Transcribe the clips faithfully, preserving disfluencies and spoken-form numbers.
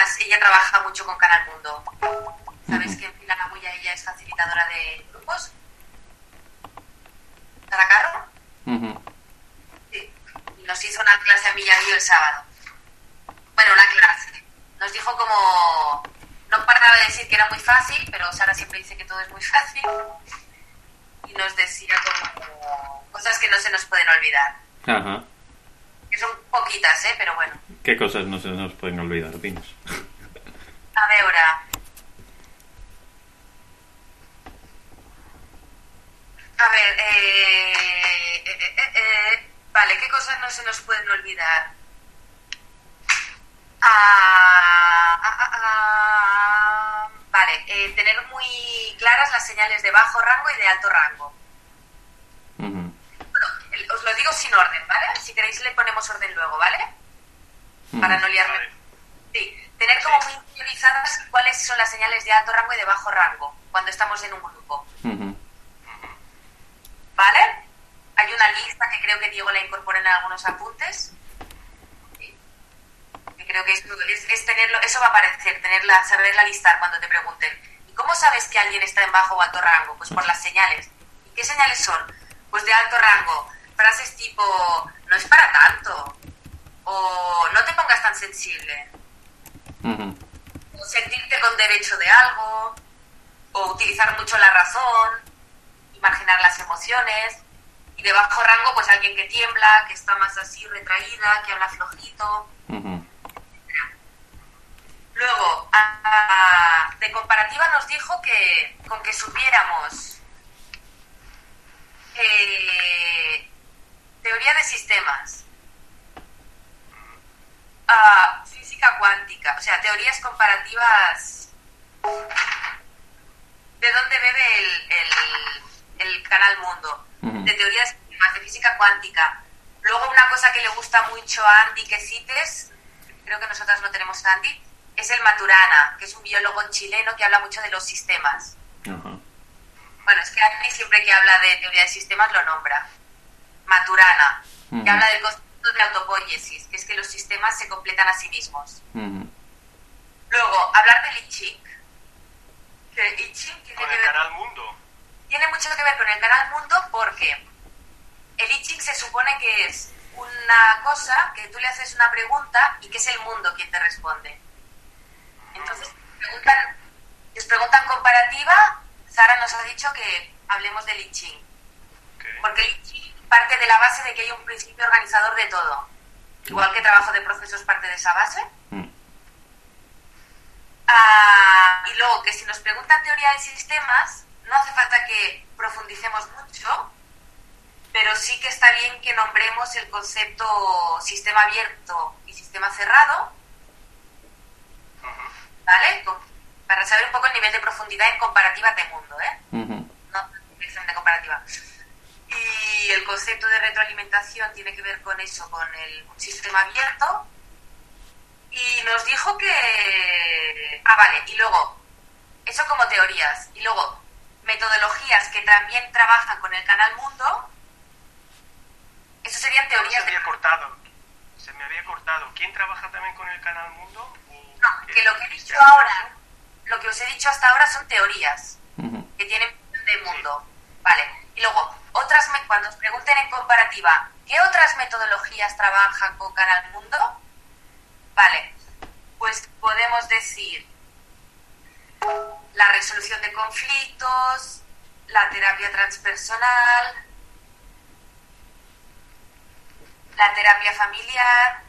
además ella trabaja mucho con Canal Mundo. ¿Sabes uh-huh. que Pilar Agulla ella es facilitadora de grupos? ¿Sara Carro? Uh-huh. Sí. Y nos hizo una clase a mí y a mí el sábado. Bueno, una clase. Nos dijo como... No paraba de decir que era muy fácil, pero Sara siempre dice que todo es muy fácil. Y nos decía como cosas que no se nos pueden olvidar. Ajá. Que son poquitas, ¿eh? Pero bueno. ¿Qué cosas no se nos pueden olvidar, dinos? A veure... A ver, eh, eh, eh, eh, vale, ¿qué cosas no se nos pueden olvidar? Ah, ah, ah, ah, vale, eh, tener muy claras las señales de bajo rango y de alto rango. Uh-huh. Bueno, os lo digo sin orden, ¿vale? Si queréis le ponemos orden luego, ¿vale? Uh-huh. Para no liarme. Sí, tener como muy interiorizadas cuáles son las señales de alto rango y de bajo rango cuando estamos en un grupo. Uh-huh. ¿Vale? Hay una lista que creo que Diego la incorpora en algunos apuntes. Sí. Que creo que es, es, es tenerlo, eso va a aparecer, tenerla, saberla listar cuando te pregunten. ¿Y cómo sabes que alguien está en bajo o alto rango? Pues por las señales. ¿Y qué señales son? Pues de alto rango. Frases tipo, no es para tanto. O no te pongas tan sensible. Uh-huh. O sentirte con derecho de algo. O utilizar mucho la razón. Imaginar las emociones. Y de bajo rango, pues alguien que tiembla, que está más así retraída, que habla flojito. Uh-huh. Luego, a, a, de comparativa nos dijo que con que supiéramos eh, teoría de sistemas, a, física cuántica, o sea, teorías comparativas. ¿De dónde bebe el, el, el Canal Mundo? Uh-huh. De teorías de física cuántica. Luego una cosa que le gusta mucho a Andy que cites, creo que nosotras no tenemos a Andy, es el Maturana, que es un biólogo chileno que habla mucho de los sistemas. Uh-huh. Bueno, es que Andy siempre que habla de teoría de sistemas lo nombra. Maturana, uh-huh. que habla del concepto de autopoiesis, que es que los sistemas se completan a sí mismos. Uh-huh. Luego, hablar del I Ching. Que I Ching tiene con que el ver... Canal Mundo. Tiene mucho que ver con el Canal Mundo porque el I Ching se supone que es una cosa que tú le haces una pregunta y que es el mundo quien te responde. Entonces, preguntan, les preguntan comparativa, Sara nos ha dicho que hablemos del I Ching. Okay. Porque el I Ching parte de la base de que hay un principio organizador de todo. Igual que trabajo de procesos parte de esa base. Mm. Ah, y luego que si nos preguntan teoría de sistemas, no hace falta que profundicemos mucho, pero sí que está bien que nombremos el concepto sistema abierto y sistema cerrado, ¿vale? Para saber un poco el nivel de profundidad en comparativa de mundo, ¿eh? Uh-huh. No, de comparativa. Y el concepto de retroalimentación tiene que ver con eso, con el un sistema abierto. Y nos dijo que... Ah, vale, y luego, eso como teorías. Y luego, metodologías que también trabajan con el Canal Mundo. Eso serían teorías... Se había de... cortado. Se me había cortado. ¿Quién trabaja también con el Canal Mundo? No, que lo que he dicho ahora, lo que os he dicho hasta ahora son teorías uh-huh. que tienen de mundo. Sí. Vale. Y luego, otras me... cuando os pregunten en comparativa, ¿qué otras metodologías trabajan con Canal Mundo? Vale, pues podemos decir la resolución de conflictos, la terapia transpersonal, la terapia familiar,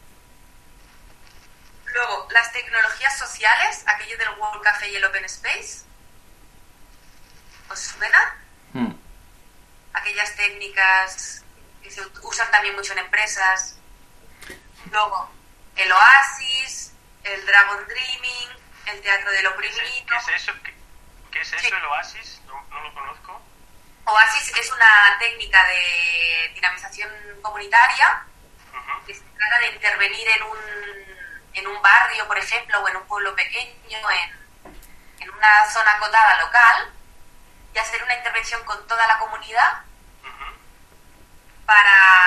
luego las tecnologías sociales, aquello del World Café y el Open Space. ¿Os suena? Mm. Aquellas técnicas que se usan también mucho en empresas. Luego, el Oasis, el Dragon Dreaming, el Teatro del Oprimido. ¿Qué es eso? ¿Qué, qué es eso sí. el Oasis? No, no lo conozco. Oasis es una técnica de dinamización comunitaria uh-huh. que se trata de intervenir en un, en un barrio, por ejemplo, o en un pueblo pequeño, en, en una zona acotada local, y hacer una intervención con toda la comunidad uh-huh.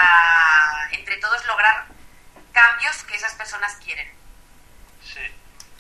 para, entre todos, lograr cambios que esas personas quieren. Sí.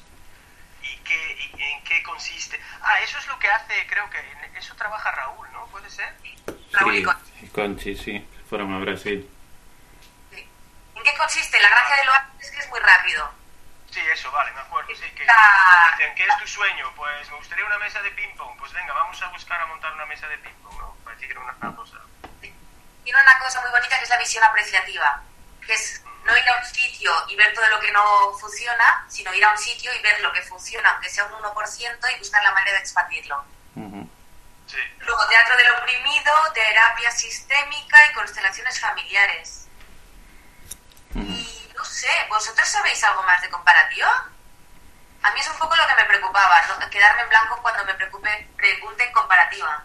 qué, y en qué consiste? Ah, eso es lo que hace, creo que en eso trabaja Raúl, ¿no? ¿Puede ser? Raúl y Sí, Conchi. y Conchi, sí, fueron a Brasil. Sí. ¿En qué consiste? La gracia de lo haces es que es muy rápido. Sí, eso, vale, me acuerdo, sí, que Ah. dicen, ¿qué es tu sueño? Pues me gustaría una mesa de ping-pong, pues venga, vamos a buscar a montar una mesa de ping-pong, ¿no? Para decir una, una cosa. Tiene una cosa muy bonita que es la visión apreciativa, que es no ir a un sitio y ver todo lo que no funciona, sino ir a un sitio y ver lo que funciona, aunque sea un uno por ciento, y buscar la manera de expandirlo. Ujú. Sí. Luego, teatro del oprimido, terapia sistémica y constelaciones familiares. Ujú. Y no sé, ¿vosotros sabéis algo más de comparativa? A mí es un poco lo que me preocupaba, ¿no? Quedarme en blanco cuando me preocupe, pregunten comparativa.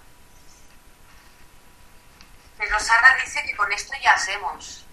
Pero Sara dice que con esto ya hacemos.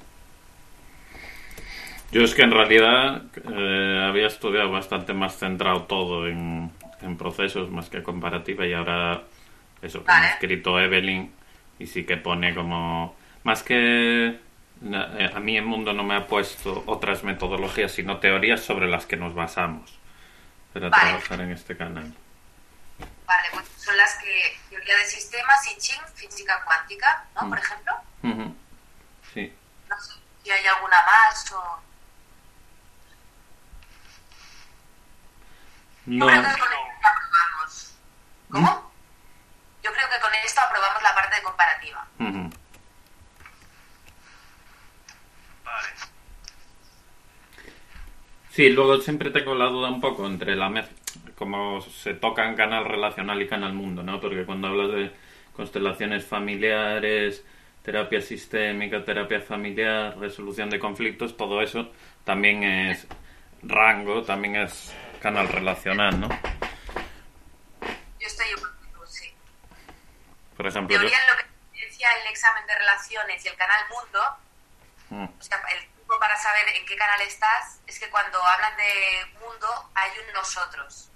Yo es que en realidad eh, había estudiado bastante más centrado todo en, en procesos más que comparativa, y ahora eso que Vale. me ha escrito Evelyn, y sí que pone como más que na- a mí el mundo no me ha puesto otras metodologías sino teorías sobre las que nos basamos para Vale. trabajar en este canal. Vale, pues son las que teoría de sistemas, I Ching, física cuántica, ¿no? Mm. Por ejemplo. Ujú. Sí. No sé si hay alguna más o... No, Yo creo que con esto aprobamos. ¿Cómo? Yo creo que con esto aprobamos la parte de comparativa. ujú. Vale. Sí, luego siempre tengo la duda un poco entre la mez como se tocan canal relacional y canal mundo, ¿no? Porque cuando hablas de constelaciones familiares, terapia sistémica, terapia familiar, resolución de conflictos, todo eso también es rango, también es canal relacional, ¿no? Yo estoy igual que tú, sí. Por ejemplo, yo... Teoría en lo que diferencia el examen de relaciones y el canal mundo, Mm, o sea, el truco para saber en qué canal estás es que cuando hablan de mundo hay un nosotros.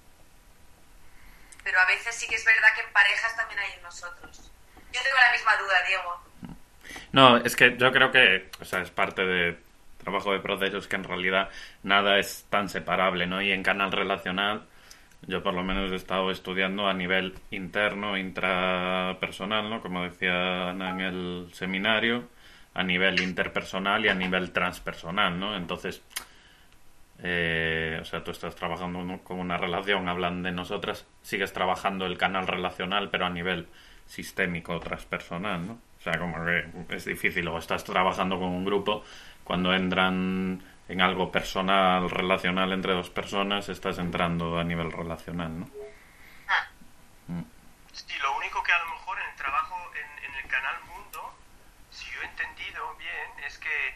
Pero a veces sí que es verdad que en parejas también hay un nosotros. Yo tengo la misma duda, Diego. No, es que yo creo que, o sea, es parte de trabajo de procesos que en realidad nada es tan separable, ¿no? Y en canal relacional, yo por lo menos he estado estudiando a nivel interno, intrapersonal, ¿no? Como decía Ana en el seminario, a nivel interpersonal y a nivel transpersonal, ¿no? Entonces, eh, o sea, tú estás trabajando ¿no? con una relación, hablan de nosotras, sigues trabajando el canal relacional, pero a nivel sistémico, transpersonal, ¿no? O sea, como que es difícil, o estás trabajando con un grupo, cuando entran en algo personal, relacional entre dos personas, estás entrando a nivel relacional, ¿no? Ah, Sí, lo único que a lo mejor en el trabajo en, en el canal Mundo, si yo he entendido bien, es que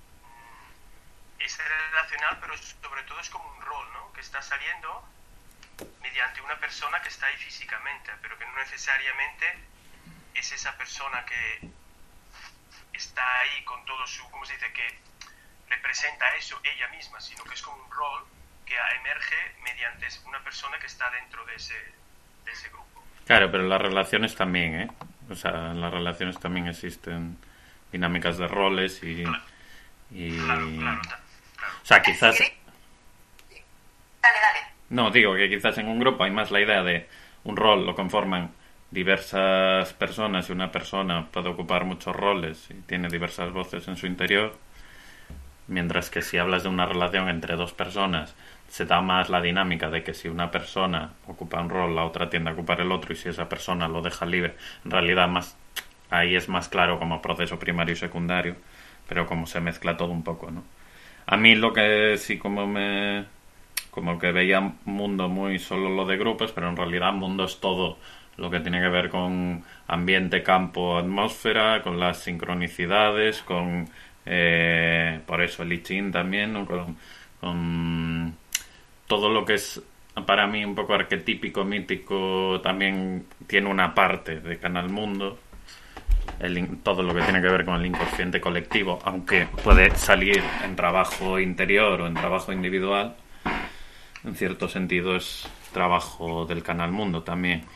mm, es relacional, pero sobre todo es como un rol, ¿no? Que está saliendo mediante una persona que está ahí físicamente, pero que no necesariamente es esa persona que está ahí con todo su, ¿cómo se dice? Que representa eso ella misma, sino que es como un rol que emerge mediante una persona que está dentro de ese, de ese grupo. Claro, pero las relaciones también, ¿eh? O sea, en las relaciones también existen dinámicas de roles y... y... Claro, claro, ta- claro. O sea, quizás... ¿quieres? Sí. Dale, dale. No, digo que quizás en un grupo hay más la idea de un rol lo conforman diversas personas y una persona puede ocupar muchos roles y tiene diversas voces en su interior, mientras que si hablas de una relación entre dos personas se da más la dinámica de que si una persona ocupa un rol la otra tiende a ocupar el otro, y si esa persona lo deja libre, en realidad más ahí es más claro como proceso primario y secundario, pero como se mezcla todo un poco, ¿no? A mí lo que sí como me... como que veía mundo muy solo lo de grupos, pero en realidad mundo es todo lo que tiene que ver con ambiente, campo, atmósfera, con las sincronicidades, con eh, por eso el I Ching también, ¿no? con, con todo lo que es para mí un poco arquetípico, mítico, también tiene una parte de Canal Mundo. El, todo lo que tiene que ver con el inconsciente colectivo, aunque puede salir en trabajo interior o en trabajo individual, en cierto sentido es trabajo del Canal Mundo también.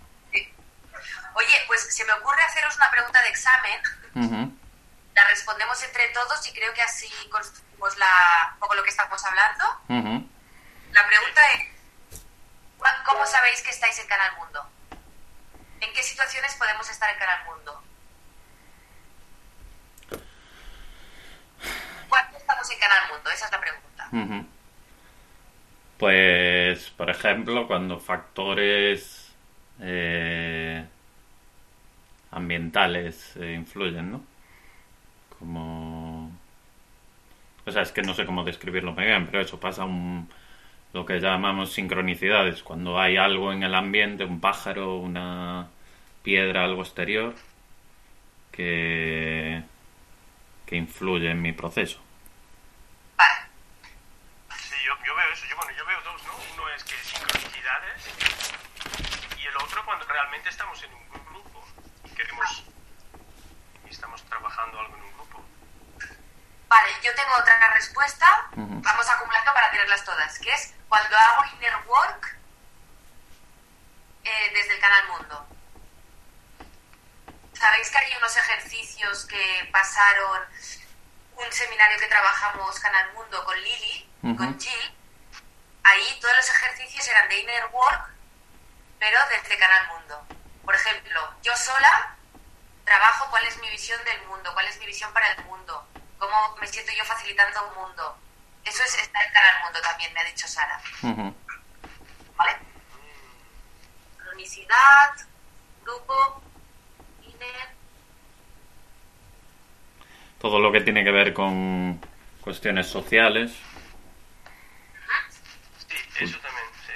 Oye, pues se me ocurre haceros una pregunta de examen. Uh-huh. La respondemos entre todos y creo que así construimos la, un poco lo que estamos hablando. Uh-huh. La pregunta es, ¿cómo sabéis que estáis en Canal Mundo? ¿En qué situaciones podemos estar en Canal Mundo? ¿Cuándo estamos en Canal Mundo? Esa es la pregunta. Uh-huh. Pues, por ejemplo, cuando factores eh, ambientales eh, influyen, ¿no? Como... O sea, es que no sé cómo describirlo muy bien, pero eso pasa un... lo que llamamos sincronicidades. Cuando hay algo en el ambiente, un pájaro, una piedra, algo exterior, que, que influye en mi proceso. Vale. Sí, yo, yo veo eso. Yo, bueno, yo veo dos, ¿no? Uno es que sincronicidades y el otro cuando realmente estamos en un grupo y queremos y estamos trabajando algo en un grupo. Vale, yo tengo otra respuesta. Uh-huh. Vamos acumulando para tenerlas todas, que es cuando hago inner work eh, desde el Canal Mundo. ¿Sabéis que hay unos ejercicios que pasaron un seminario que trabajamos Canal Mundo con Lili, uh-huh. con Jill? Ahí todos los ejercicios eran de inner work, pero desde Canal Mundo. Por ejemplo, yo sola trabajo cuál es mi visión del mundo, cuál es mi visión para el mundo, cómo me siento yo facilitando un mundo. Eso es estar en Canal Mundo también, me ha dicho Sara. Uh-huh. ¿Vale? Cronicidad, grupo, inner. Todo lo que tiene que ver con cuestiones sociales. Sí, eso también, sí.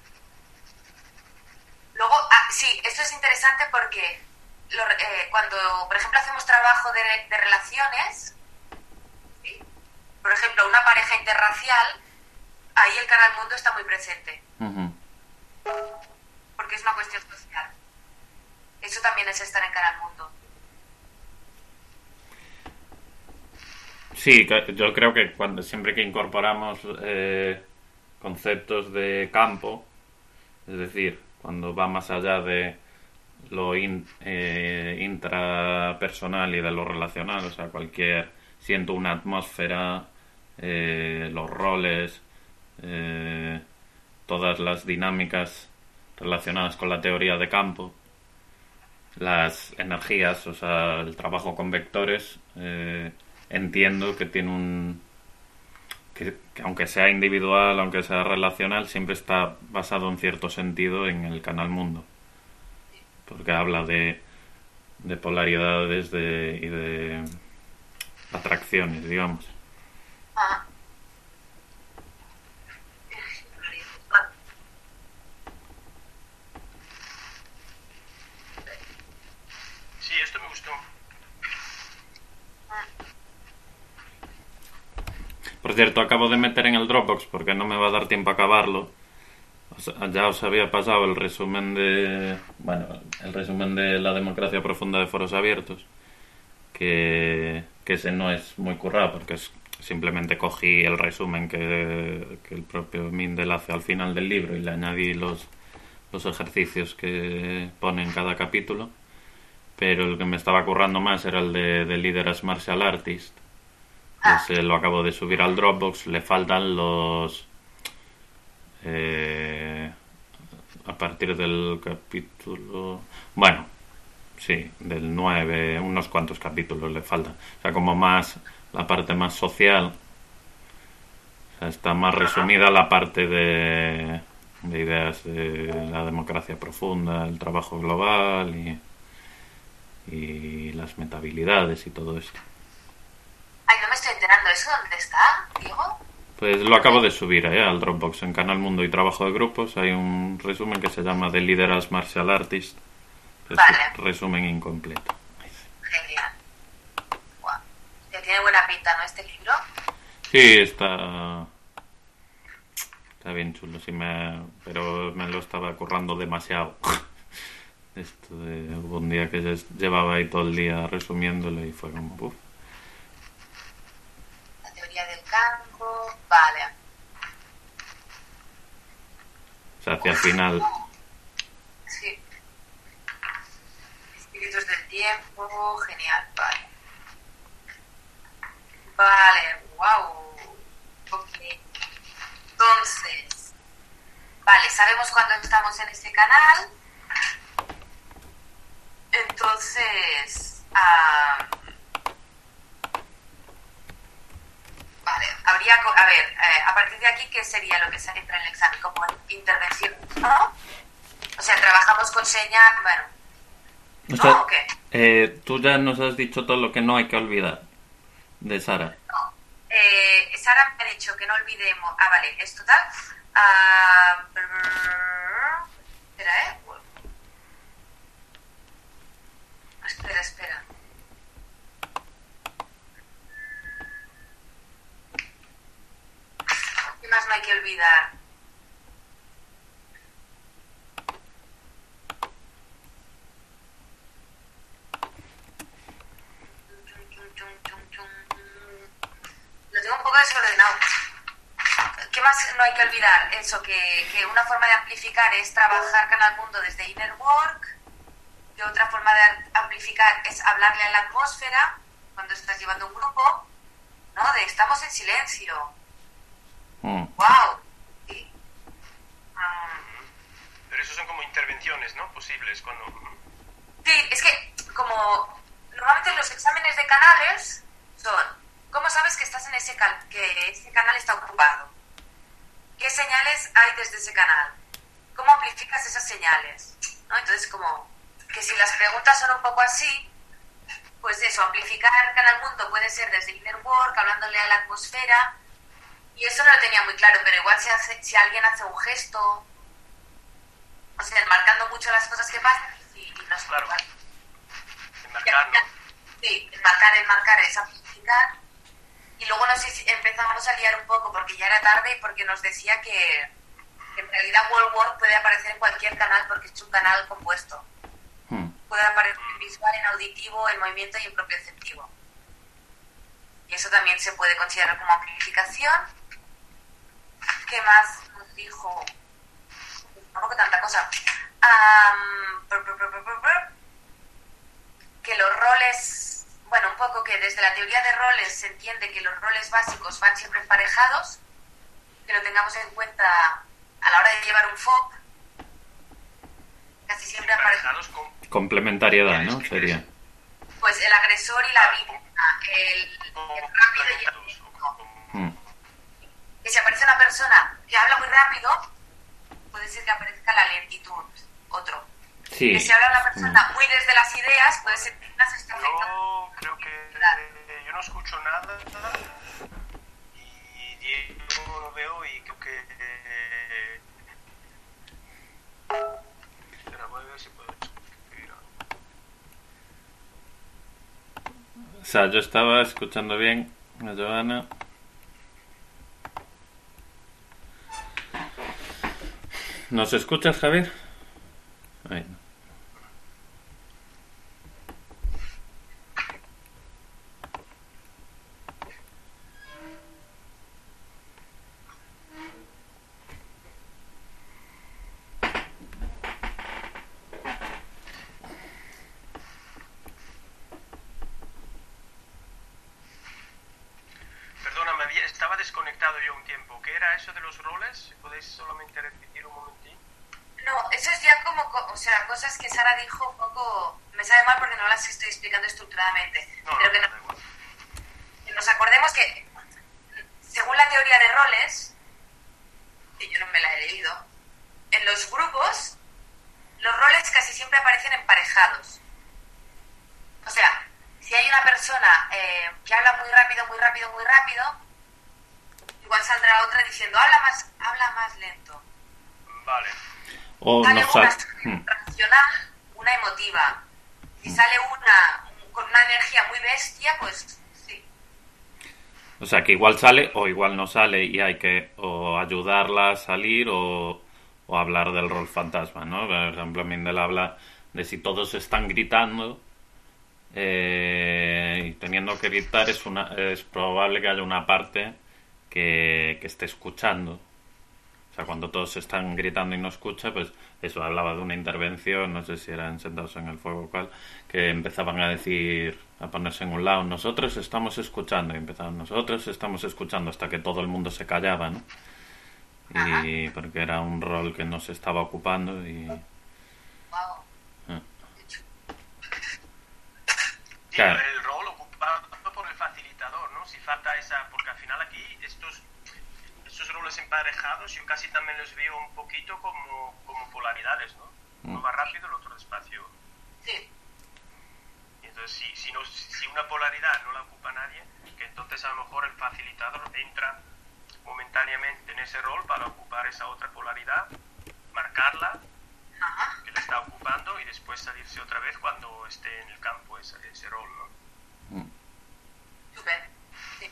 Luego, ah, sí, esto es interesante porque lo, eh, cuando, por ejemplo, hacemos trabajo de, de relaciones, ¿sí? Por ejemplo, una pareja interracial, ahí el Canal Mundo está muy presente. Uh-huh. Porque es una cuestión social. Eso también es estar en Canal Mundo. Sí, yo creo que cuando siempre que incorporamos eh, conceptos de campo, es decir, cuando va más allá de lo in, eh, intrapersonal y de lo relacional, o sea, cualquier, siento una atmósfera, eh, los roles, eh, todas las dinámicas relacionadas con la teoría de campo, las energías, o sea, el trabajo con vectores, eh, entiendo que tiene un... Que, que aunque sea individual, aunque sea relacional, siempre está basado en cierto sentido en el Canal Mundo. Porque habla de, de polaridades de, y de atracciones, digamos. Ah. Sí, esto me gustó. Por cierto, acabo de meter en el Dropbox, porque no me va a dar tiempo a acabarlo. O sea, ya os había pasado el resumen de... Bueno, el resumen de la democracia profunda de foros abiertos. Que, que ese no es muy currado, porque es, simplemente cogí el resumen que, que el propio Mindel hace al final del libro y le añadí los, los ejercicios que pone en cada capítulo. Pero el que me estaba currando más era el de, de Leader as Martial Artist. Ese lo acabo de subir al Dropbox. Le faltan los... Eh, a partir del capítulo... Bueno, sí, del nueve, unos cuantos capítulos le faltan. O sea, como más la parte más social. O sea, está más resumida la parte de, de ideas de la democracia profunda, el trabajo global y, y las metahabilidades y todo esto. Ay, no me estoy enterando. ¿Eso dónde está, Diego? Pues lo acabo de subir allá al Dropbox en Canal Mundo y Trabajo de Grupos. Hay un resumen que se llama The Leader as Martial Artist. Es vale. Resumen incompleto. Genial. Wow. Ya tiene buena pinta, ¿no, este libro? Sí, está... Está bien chulo, sí me... pero me lo estaba currando demasiado. Esto de... Hubo un día que llevaba ahí todo el día resumiéndolo y fue como... Uf. La teoría del campo... Vale. O sea, hacia el final... Sí. Espíritus del tiempo... Genial, vale. Vale, wow. Ok. Entonces... Vale, sabemos cuando estamos en ese canal. Entonces, uh, vale, habría, a ver, eh, a partir de aquí, ¿qué sería lo que se entra en el examen? Como intervención, ¿no? O sea, trabajamos con seña, bueno, o sea, ¿no? ¿O qué? Eh, tú ya nos has dicho todo lo que no hay que olvidar de Sara. No, eh, Sara me ha dicho que no olvidemos, ah, vale, es total, uh, espera, ¿eh? Espera, espera. ¿Qué más no hay que olvidar? Lo tengo un poco desordenado. ¿Qué más no hay que olvidar? Eso, que, que una forma de amplificar es trabajar Canal Mundo desde Inner Work. Que otra forma de amplificar es hablarle a la atmósfera cuando estás llevando un grupo, ¿no? De estamos en silencio. Mm. ¡Wow! Sí. Um, Pero eso son como intervenciones, ¿no? Posibles cuando... sí, es que como normalmente los exámenes de canales son ¿cómo sabes que estás en ese cal que ese canal está ocupado? ¿Qué señales hay desde ese canal? ¿Cómo amplificas esas señales? ¿No? Entonces como que si las preguntas son un poco así, pues eso, amplificar Canal Mundo puede ser desde Inner Work, hablándole a la atmósfera, y eso no lo tenía muy claro, pero igual si, hace, si alguien hace un gesto, o sea, enmarcando mucho las cosas que pasan, y, y nos claro, ya, enmarcar, ¿no? ya, sí, enmarcar, enmarcar es amplificar, y luego no sé si empezamos a liar un poco, porque ya era tarde y porque nos decía que, que en realidad World Work puede aparecer en cualquier canal porque es un canal compuesto. Puede aparecer en visual, en auditivo, en movimiento y en propioceptivo. Y eso también se puede considerar como amplificación. ¿Qué más nos dijo? Tampoco tanta cosa. Um, brr, brr, brr, brr, brr. Que los roles, bueno, un poco que desde la teoría de roles se entiende que los roles básicos van siempre emparejados, que lo tengamos en cuenta a la hora de llevar un F O P. Casi siempre emparejados con... complementariedad, ¿no? Sería. Pues el agresor y la víctima, el, el rápido y el lento. Hmm. Que si aparece una persona que habla muy rápido, puede ser que aparezca la lentitud, otro. Sí. Que si habla una persona muy desde las ideas, puede ser que una se está afectando. Yo creo que eh, yo no escucho nada y Diego lo veo y creo que... Eh, espera, voy a ver si puedo escribir algo. O sea, yo estaba escuchando bien a Joana. ¿Nos escuchas, Javier? Ahí. Perdona, me había, estaba desconectado yo un tiempo. ¿Qué era eso de los roles? ¿Podéis solamente repetir un momentín? No, eso es ya como, o sea, cosas que Sara dijo un poco, me sabe mal porque no las estoy explicando estructuradamente, No, pero no, que, no, no, da igual. que nos acordemos que, según la teoría de roles, que yo no me la he leído, en los grupos, los roles casi siempre aparecen emparejados. O sea, si hay una persona eh, que habla muy rápido, muy rápido, muy rápido, igual saldrá otra diciendo, habla más, habla más lento. Vale. O Sale nos una sal- Hmm. racional, una emotiva. Si sale una con una energía muy bestia, pues sí. O sea, que igual sale o igual no sale y hay que o ayudarla a salir o, o hablar del rol fantasma, ¿no? Por ejemplo, Mindel habla de si todos están gritando eh, y teniendo que gritar es, una, es probable que haya una parte que, que esté escuchando. O sea, cuando todos están gritando y no escucha, pues eso, hablaba de una intervención, no sé si eran Sentados en el Fuego o cual, que empezaban a decir, a ponerse en un lado, nosotros estamos escuchando, y empezaban, nosotros estamos escuchando, hasta que todo el mundo se callaba, ¿no? y porque era un rol que no se estaba ocupando y... Wow. eh, Sí, Claro. el rol ocupado por el facilitador, ¿no? Si falta esa, porque al final aquí estos, estos roles emparejados yo casi también los veo un poquito como, como polaridades, ¿no? Uno va rápido, el otro despacio. Sí. Y entonces si, si, no, si una polaridad no la ocupa nadie, que entonces a lo mejor el facilitador entra momentáneamente en ese rol para ocupar esa otra polaridad, marcarla, Ajá. que la está ocupando y después salirse otra vez cuando esté en el campo ese, ese rol, ¿no? Súper. Sí.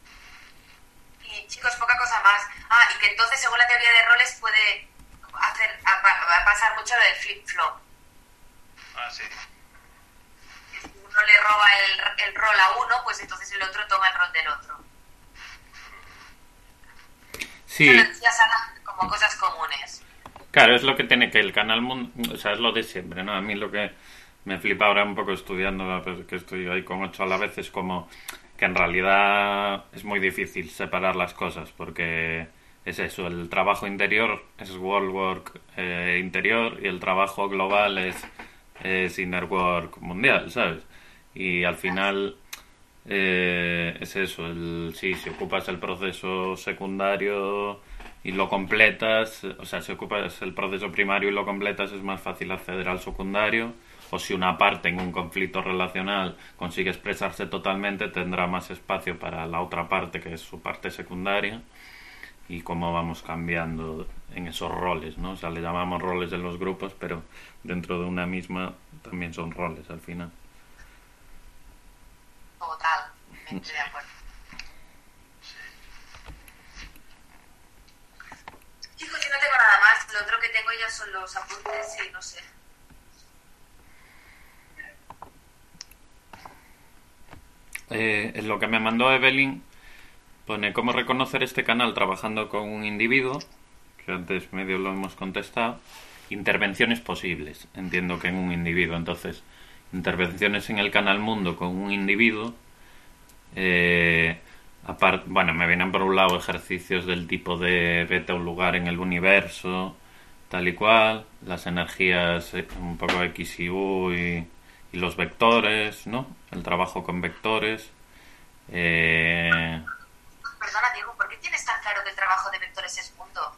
Y chicos, poca cosa más. Ah, y que entonces, según la teoría de roles, puede hacer a, pa- a pasar mucho lo del flip-flop. Ah, sí. Que si uno le roba el, el rol a uno, pues entonces el otro toma el rol del otro. Sí, Eso lo decías, Ana, como cosas comunes. claro, es lo que tiene que el canal Mundo, o sea, es lo de siempre, ¿no? A mí lo que me flipa ahora un poco estudiando, pues, que estoy ahí con ocho a la vez, es como que en realidad es muy difícil separar las cosas, porque es eso, el trabajo interior es world work eh, interior y el trabajo global es, es inner work mundial, ¿sabes? Y al final eh, es eso, el, sí, si ocupas el proceso secundario y lo completas, o sea, si ocupas el proceso primario y lo completas es más fácil acceder al secundario, o si una parte en un conflicto relacional consigue expresarse totalmente, tendrá más espacio para la otra parte que es su parte secundaria, y cómo vamos cambiando en esos roles, ¿no? O sea, le llamamos roles en los grupos, pero dentro de una misma también son roles al final. Total. Estoy de acuerdo. Chicos, yo no tengo nada más. Lo otro que tengo ya son los apuntes y no sé. Eh, en lo que me mandó Evelyn pone cómo reconocer este canal trabajando con un individuo, que antes medio lo hemos contestado. Intervenciones posibles, entiendo que en un individuo. Entonces, intervenciones en el canal Mundo con un individuo. Eh, apart- bueno, me vienen por un lado ejercicios del tipo de vete a un lugar en el universo, tal y cual, las energías eh, un poco X y U y, y los vectores, ¿no? El trabajo con vectores. Eh, Perdona, Diego, ¿por qué tienes tan claro que el trabajo de vectores es mundo?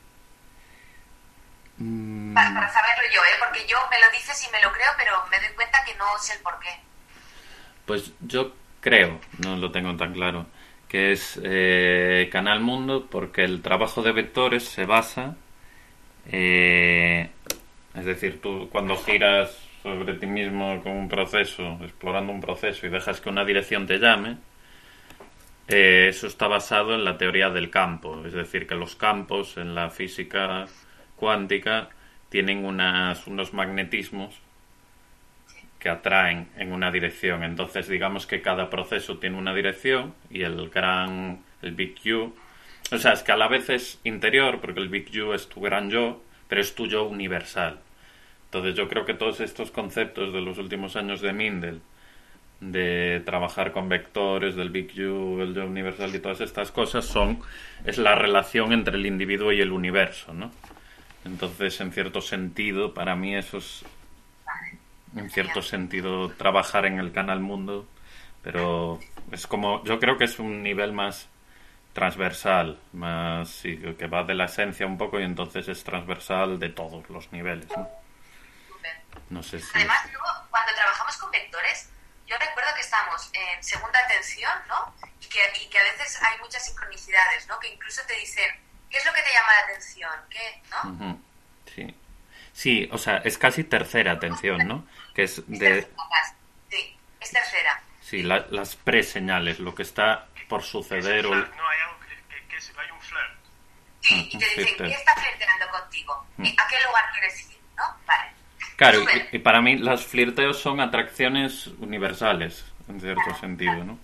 mm, Para, para saberlo yo, ¿eh? Porque yo me lo dices y me lo creo, pero me doy cuenta que no sé el por qué. Pues yo creo, no lo tengo tan claro, que es eh, Canal Mundo porque el trabajo de vectores se basa, eh, es decir, tú cuando giras sobre ti mismo con un proceso, explorando un proceso y dejas que una dirección te llame, eh, eso está basado en la teoría del campo, es decir, que los campos en la física cuántica tienen unas, unos magnetismos que atraen en una dirección. Entonces digamos que cada proceso tiene una dirección y el gran, el Big You, o sea, es que a la vez es interior porque el Big You es tu gran yo, pero es tu yo universal. Entonces yo creo que todos estos conceptos de los últimos años de Mindel, de trabajar con vectores, del Big You, el yo universal y todas estas cosas son, es la relación entre el individuo y el universo, ¿no? Entonces, en cierto sentido, para mí eso es, en cierto sentido, trabajar en el Canal Mundo, pero es como, yo creo que es un nivel más transversal, más, sí, que va de la esencia un poco y entonces es transversal de todos los niveles, ¿no? Súper. No sé si... Además, luego, cuando trabajamos con vectores, yo recuerdo que estamos en segunda atención, ¿no? Y que, y que a veces hay muchas sincronicidades, ¿no? Que incluso te dicen, ¿qué es lo que te llama la atención? ¿Qué? ¿No? Ujú, sí. Sí, o sea, es casi tercera atención, ¿no? Que es Es de... tercera. Sí, es tercera. Sí, la- las preseñales, lo que está por Es suceder un o... flirt, no, hay algo que, que- que es, hay un flirt. Sí, y te dicen, Flirteo. ¿qué está flirteando contigo? Mm. ¿A qué lugar quieres ir? ¿No? Vale. Claro, Súper. y, y para mí los flirteos son atracciones universales, en cierto sentido, ¿no?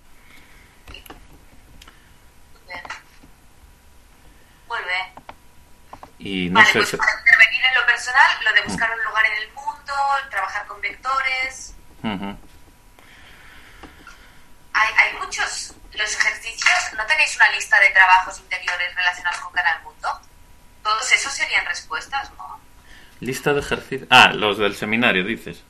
Súper. Muy bien. Y no Vale, sé pues si... para intervenir en lo personal, lo de buscar un lugar en el mundo, trabajar con vectores. Ujú. Hay, hay muchos. Los ejercicios, ¿no tenéis una lista de trabajos interiores relacionados con Canal Mundo? respuestas, ¿no? Lista de ejercicios. Ah, los del seminario, dices.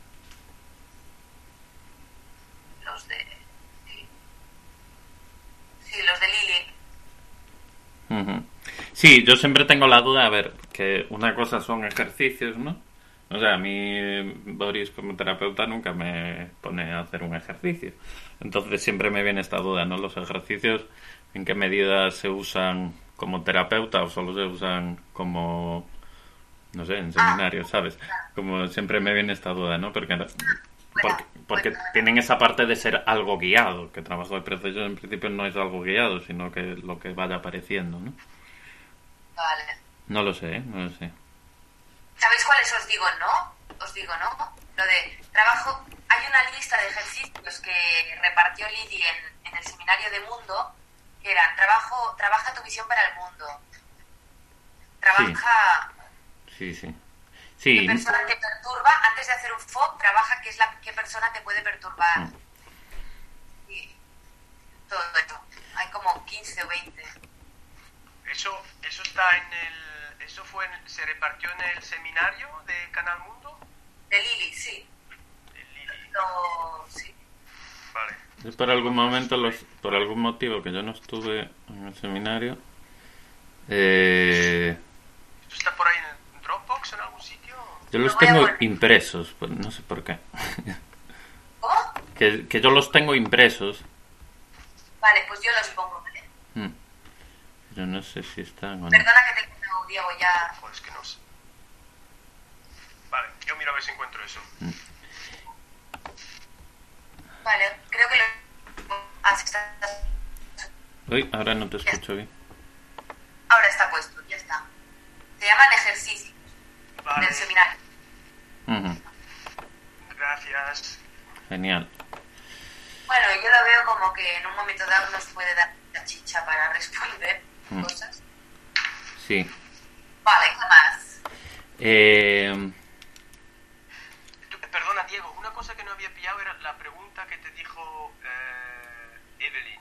Los de... Sí, sí los de Lili. Uh-huh. Sí, yo siempre tengo la duda, a ver, que una cosa son ejercicios, ¿no? O sea, a mí Boris como terapeuta nunca me pone a hacer un ejercicio. Entonces siempre me viene esta duda, ¿no? Los ejercicios, ¿en qué medida se usan como terapeuta o solo se usan como, no sé, en seminarios, ¿sabes? Como siempre me viene esta duda, ¿no? Porque, porque, porque tienen esa parte de ser algo guiado, que trabajo de precisión en principio no es algo guiado, sino que lo que vaya apareciendo, ¿no? Vale. No lo sé, ¿eh? No lo sé. ¿Sabéis cuáles os digo, no? Os digo, ¿no? Lo de trabajo... Hay una lista de ejercicios que repartió Lili en, en el seminario de Mundo, que eran, trabajo, trabaja tu visión para el mundo. Trabaja... Sí, sí. Sí. ¿Qué persona te perturba? Antes de hacer un F O B, trabaja qué es la qué persona te puede perturbar. Mm. Y todo eso. Hay como quince o veinte. Eso, eso está en el... ¿Eso fue en- se repartió en el seminario de Canal Mundo? De Lili, sí. De Lili. Lo, sí. Vale. Yo por algún momento, los, por algún motivo que yo no estuve en el seminario, eh, ¿Esto está por ahí en Dropbox en algún sitio? yo los Lo voy a tengo poner. impresos, pues no sé por qué. ¿Cómo? que, que yo los tengo impresos, Vale, pues yo los pongo, ¿vale? mm, pero no sé si están o no. Perdona que te no, Diego, ya... Joder, es que no sé. Vale, yo miro a ver si encuentro eso. Vale, creo que lo... Ah, sí, está... Uy, ahora no te escucho bien. Ahora está puesto, ya está. Se llaman ejercicios Vale, del seminario. Ujú. gracias. Genial. Bueno, yo lo veo como que en un momento dado nos puede dar la chicha para responder Mm. cosas. Sí. Vale, ¿qué más? Eh, Tú- Perdona, Diego, una cosa que no había pillado era la pregunta que te dijo eh, Evelyn.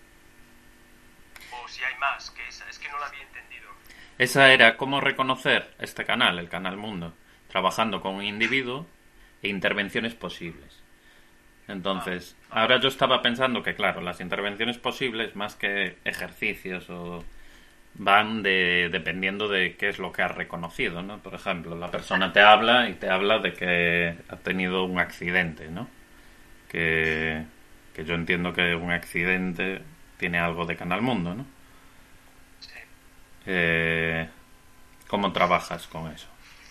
O si hay más, que esa, es que no la había entendido. esa era cómo reconocer este canal, el Canal Mundo, trabajando con un individuo e intervenciones posibles. Entonces, ahora yo estaba pensando que, claro, las intervenciones posibles, más que ejercicios, o van de dependiendo de qué es lo que has reconocido, ¿no? Por ejemplo, la persona te habla y te habla de que ha tenido un accidente, ¿no? Que, que yo entiendo que un accidente tiene algo de Canal Mundo, ¿no? Sí. Eh, ¿Cómo trabajas con eso?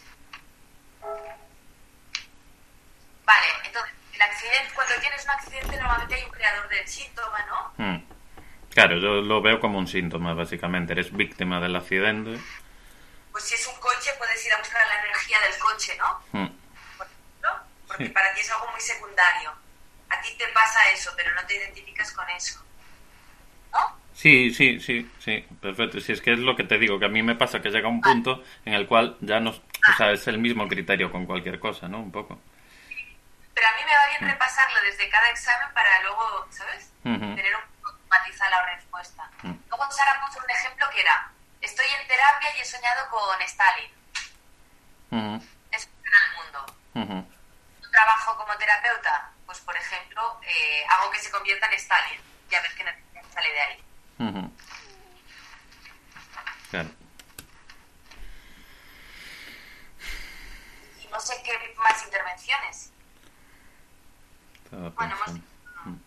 Vale, entonces, el accidente, cuando tienes un accidente normalmente hay un creador del síntoma, ¿no? Hmm. Claro, yo lo veo como un síntoma, básicamente. Eres víctima del accidente. Pues si es un coche puedes ir a buscar la energía del coche, ¿no? Hmm. Por ejemplo, porque Sí. para ti es algo muy secundario. A ti te pasa eso, pero no te identificas con eso. ¿No? Sí, sí, sí, sí, perfecto. Si es que es lo que te digo, que a mí me pasa que llega un punto en el cual ya no... O sea, es el mismo criterio con cualquier cosa, ¿no? Un poco. Pero a mí me va bien repasarlo desde cada examen para luego, ¿sabes? Ujú. Tener un poco matizada la respuesta. Mm. Luego Sara puso un ejemplo que era, estoy en terapia y he soñado con Stalin. Ujú, Es un gran mundo. ujú. ¿Yo trabajo como terapeuta? Pues, por ejemplo, eh, hago que se convierta en Stalin. Ya ves que no sale de ahí. Ujú. Claro. Y no sé qué más intervenciones. Estaba Bueno, hemos... pensando. Mm.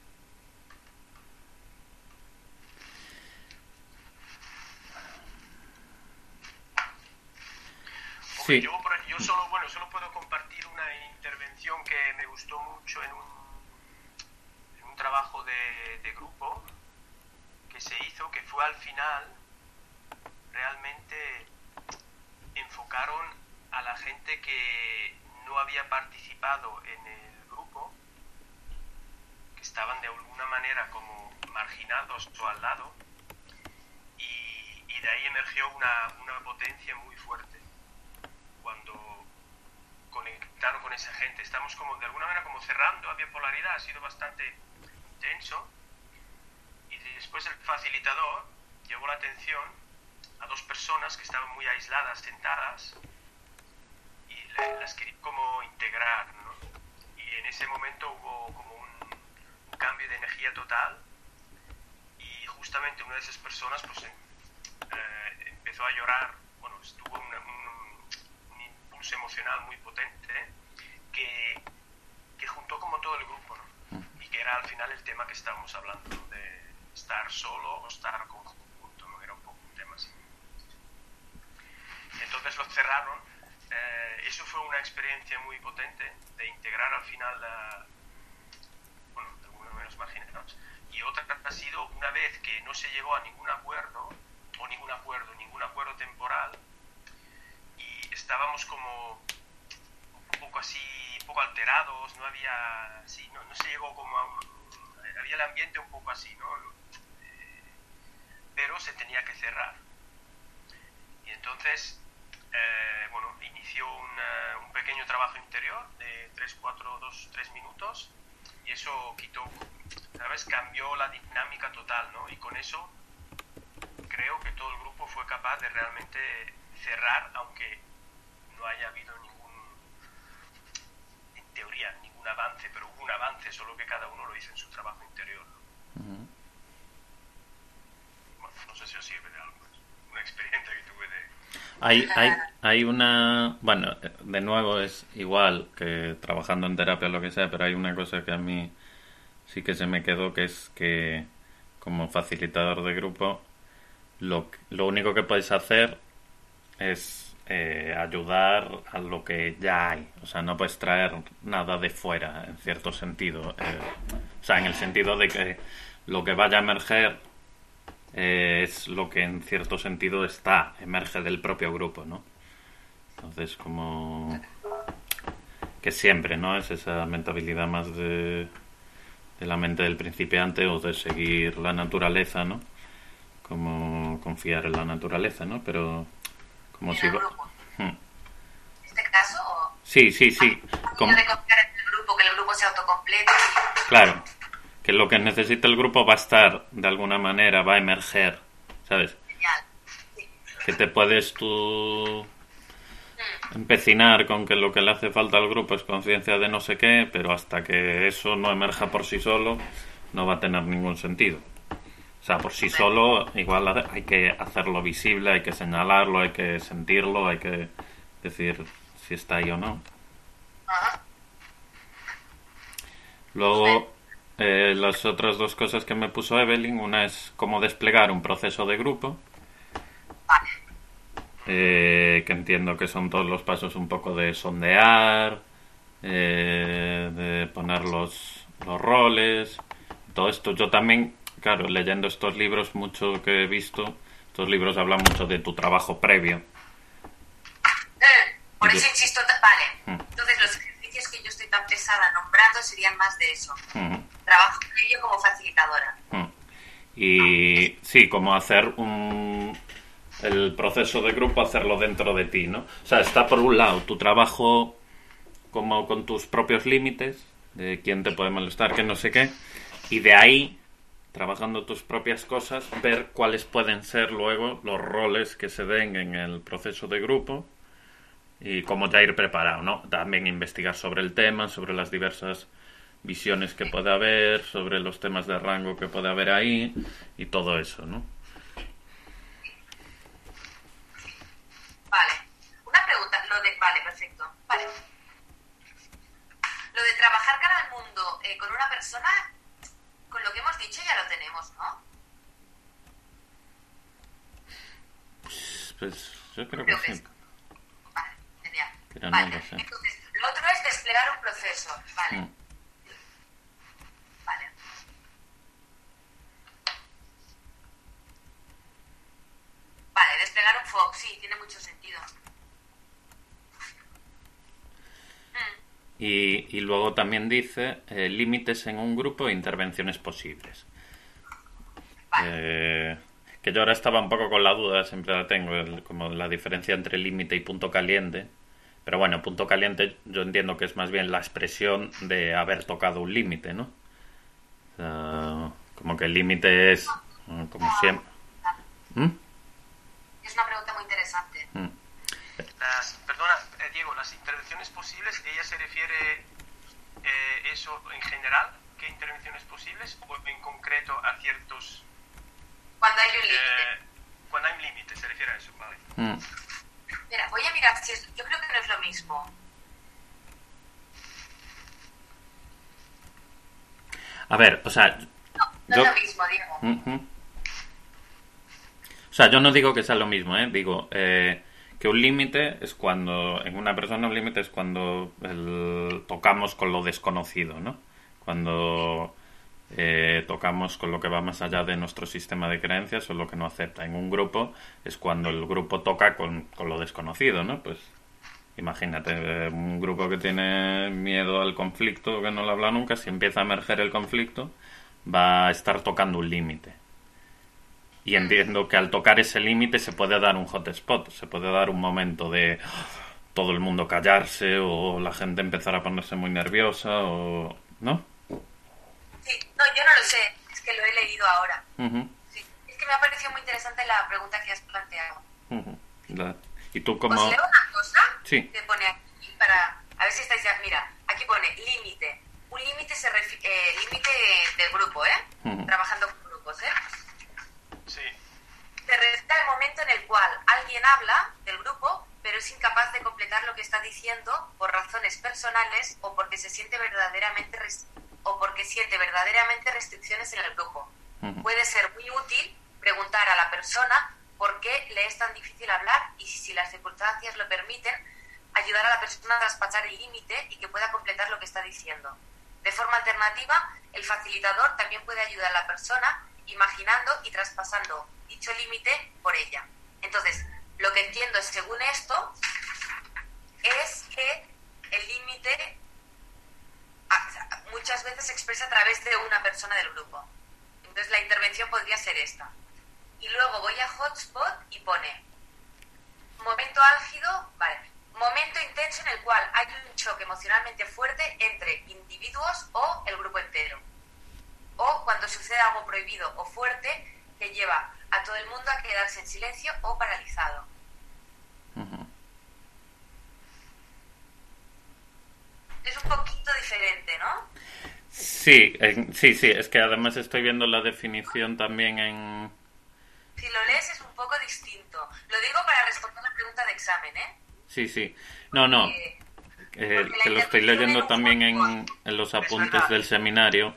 Porque Sí. yo, por- yo solo, bueno, solo puedo compartir una intervención que me gustó mucho en un, en un trabajo de, de grupo que se hizo, que fue al final, realmente enfocaron a la gente que no había participado en el grupo, que estaban de alguna manera como marginados o al lado, y, y de ahí emergió una, una potencia muy fuerte cuando conectaron con esa gente. Estamos como de alguna manera como cerrando, había polaridad, ha sido bastante intenso, y después el facilitador llevó la atención a dos personas personas que estaban muy aisladas, sentadas, y le, las quería como integrar, ¿no? Y en ese momento hubo como un, un cambio de energía total, y justamente una de esas personas pues eh, empezó a llorar. Bueno, estuvo un, un, un impulso emocional muy potente que, que juntó como todo el grupo, ¿no? Y que era al final el tema que estábamos hablando, ¿no? De estar solo o estar conjunto, ¿no? Era un poco un tema así. Entonces lo cerraron. Eh, eso fue una experiencia muy potente de integrar al final la, bueno, algunos menos marginados. Y otra ha sido una vez que no se llegó a ningún acuerdo, o ningún acuerdo, ningún acuerdo temporal, y estábamos como un poco así, un poco alterados, no había, sí, no, no se llegó como a un, había el ambiente un poco así, ¿no? Eh, pero se tenía que cerrar. Y entonces, eh, bueno, inició una, un pequeño trabajo interior de tres, cuatro, dos, tres minutos, y eso quitó, ¿sabes? Cambió la dinámica total, ¿no? Y con eso creo que todo el grupo fue capaz de realmente cerrar, aunque no haya habido ningún, en teoría, ningún avance, pero hubo un avance, solo que cada uno lo hizo en su trabajo interior, ¿no? Uh-huh. Bueno, no sé si os sirve de algo, una experiencia que tuve de... Hay, hay, hay una... Bueno, de nuevo es igual que trabajando en terapia o lo que sea, pero hay una cosa que a mí sí que se me quedó, que es que como facilitador de grupo lo, lo único que podéis hacer es eh, ayudar a lo que ya hay. O sea, no puedes traer nada de fuera, en cierto sentido. Eh, o sea, en el sentido de que lo que vaya a emerger eh, es lo que en cierto sentido está, emerge del propio grupo, ¿no? Entonces, como que siempre, ¿no? Es esa mentalidad más de, de la mente del principiante, o de seguir la naturaleza, ¿no? Como confiar en la naturaleza, ¿no? Pero como ¿En si... el grupo? Hmm. ¿En este caso? O... Sí, sí, sí. Como... de confiar en el grupo, que el grupo se autocomplete. Y... Claro, que lo que necesita el grupo va a estar, de alguna manera, va a emerger, ¿sabes? Genial. Sí. Que te puedes tú empecinar con que lo que le hace falta al grupo es conciencia de no sé qué, pero hasta que eso no emerja por sí solo, no va a tener ningún sentido. O sea, por sí solo, igual hay que hacerlo visible, hay que señalarlo, hay que sentirlo, hay que decir si está ahí o no. Ajá. Luego, eh, las otras dos cosas que me puso Evelyn, una es cómo desplegar un proceso de grupo. Vale. Eh, que entiendo que son todos los pasos un poco de sondear, eh, de poner los, los roles, todo esto. Yo también, claro, leyendo estos libros, mucho que he visto, estos libros hablan mucho de tu trabajo previo. Eh, por eso insisto, vale. Mm. Entonces los ejercicios que yo estoy tan pesada nombrando serían más de eso. Mm. Trabajo previo como facilitadora. Mm. Y sí, como hacer un... el proceso de grupo, hacerlo dentro de ti, ¿no? O sea, está por un lado tu trabajo como con tus propios límites, de quién te puede molestar, que no sé qué, y de ahí, trabajando tus propias cosas, ver cuáles pueden ser luego los roles que se den en el proceso de grupo y cómo ya ir preparado, ¿no? También investigar sobre el tema, sobre las diversas visiones que puede haber, sobre los temas de rango que puede haber ahí y todo eso, ¿no? Vale. Una pregunta, lo de... Vale, perfecto. Vale. Lo de trabajar cara al mundo eh, con una persona, con lo que hemos dicho ya lo tenemos, ¿no? Pues yo creo, creo que, que sí. Es. Vale, genial. Pero vale. no lo sé. Entonces, lo otro es desplegar un proceso. Vale. Mm. Vale. Vale, desplegar un F O C, sí, tiene mucho sentido. Y, y luego también dice eh, límites en un grupo e intervenciones posibles. Vale. Eh, que yo ahora estaba un poco con la duda, siempre la tengo, el, como la diferencia entre límite y punto caliente. Pero bueno, punto caliente yo entiendo que es más bien la expresión de haber tocado un límite, ¿no? O sea, como que el límite es, como siempre... ¿Mm? Es una pregunta muy interesante. Mm. Las, perdona, eh, Diego, las intervenciones posibles, ella se refiere eh, eso en general, ¿qué intervenciones posibles o en concreto a ciertos... Cuando hay un límite. Eh, cuando hay un límite, se refiere a eso, vale. Mm. Mira, voy a mirar si es... Yo creo que no es lo mismo. A ver, o sea... No, no yo... es lo mismo, Diego. Uh-huh. O sea, yo no digo que sea lo mismo, ¿eh? Digo eh, que un límite es cuando... En una persona un límite es cuando el, tocamos con lo desconocido, ¿no? Cuando eh, tocamos con lo que va más allá de nuestro sistema de creencias o lo que no acepta. En un grupo es cuando el grupo toca con, con lo desconocido, ¿no? Pues imagínate, eh, un grupo que tiene miedo al conflicto, que no lo habla nunca, si empieza a emerger el conflicto, va a estar tocando un límite. Y entiendo que al tocar ese límite se puede dar un hotspot, se puede dar un momento de todo el mundo callarse o la gente empezar a ponerse muy nerviosa o... ¿no? Sí, no, yo no lo sé, es que lo he leído ahora. Uh-huh. Sí, es que me ha parecido muy interesante la pregunta que has planteado. Uh-huh. La... ¿Y tú cómo...? ¿Os leo una cosa? Sí. Que pone aquí para... A ver si estáis ya... Mira, aquí pone límite. Un límite se refi... eh, límite del grupo, ¿eh? Uh-huh. Trabajando con grupos, ¿eh? Sí. Se refiere al momento en el cual alguien habla del grupo, pero es incapaz de completar lo que está diciendo por razones personales o porque se siente verdaderamente rest... o porque siente verdaderamente restricciones en el grupo. Uh-huh. Puede ser muy útil preguntar a la persona por qué le es tan difícil hablar y si las circunstancias lo permiten, ayudar a la persona a traspasar el límite y que pueda completar lo que está diciendo. De forma alternativa, el facilitador también puede ayudar a la persona imaginando y traspasando dicho límite por ella. Entonces, lo que entiendo es, según esto, es que el límite muchas veces se expresa a través de una persona del grupo. Entonces, la intervención podría ser esta. Y luego voy a Hotspot y pone momento álgido, vale, momento intenso en el cual hay un choque emocionalmente fuerte entre individuos o el grupo entero. O cuando sucede algo prohibido o fuerte que lleva a todo el mundo a quedarse en silencio o paralizado. Uh-huh. Es un poquito diferente, ¿no? Sí, eh, sí, sí, es que además estoy viendo la definición también en... Si lo lees es un poco distinto. Lo digo para responder la pregunta de examen, ¿eh? Sí, sí. No, no. Eh, Eh, que lo estoy leyendo también en, en los apuntes del seminario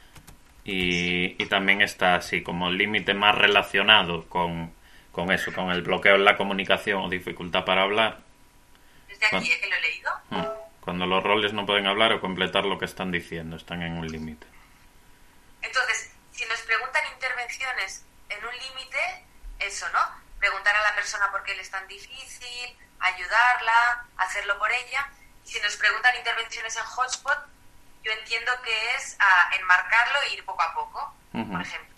y, y también está así como el límite más relacionado con, con eso, con el bloqueo en la comunicación o dificultad para hablar. Desde aquí, ¿eh? Que lo he leído. Cuando los roles no pueden hablar o completar lo que están diciendo, están en un límite. Entonces, si nos preguntan intervenciones en un límite, eso, ¿no? Preguntar a la persona por qué le es tan difícil, ayudarla, hacerlo por ella. Y si nos preguntan intervenciones en Hotspot, yo entiendo que es a enmarcarlo e ir poco a poco, uh-huh. por ejemplo.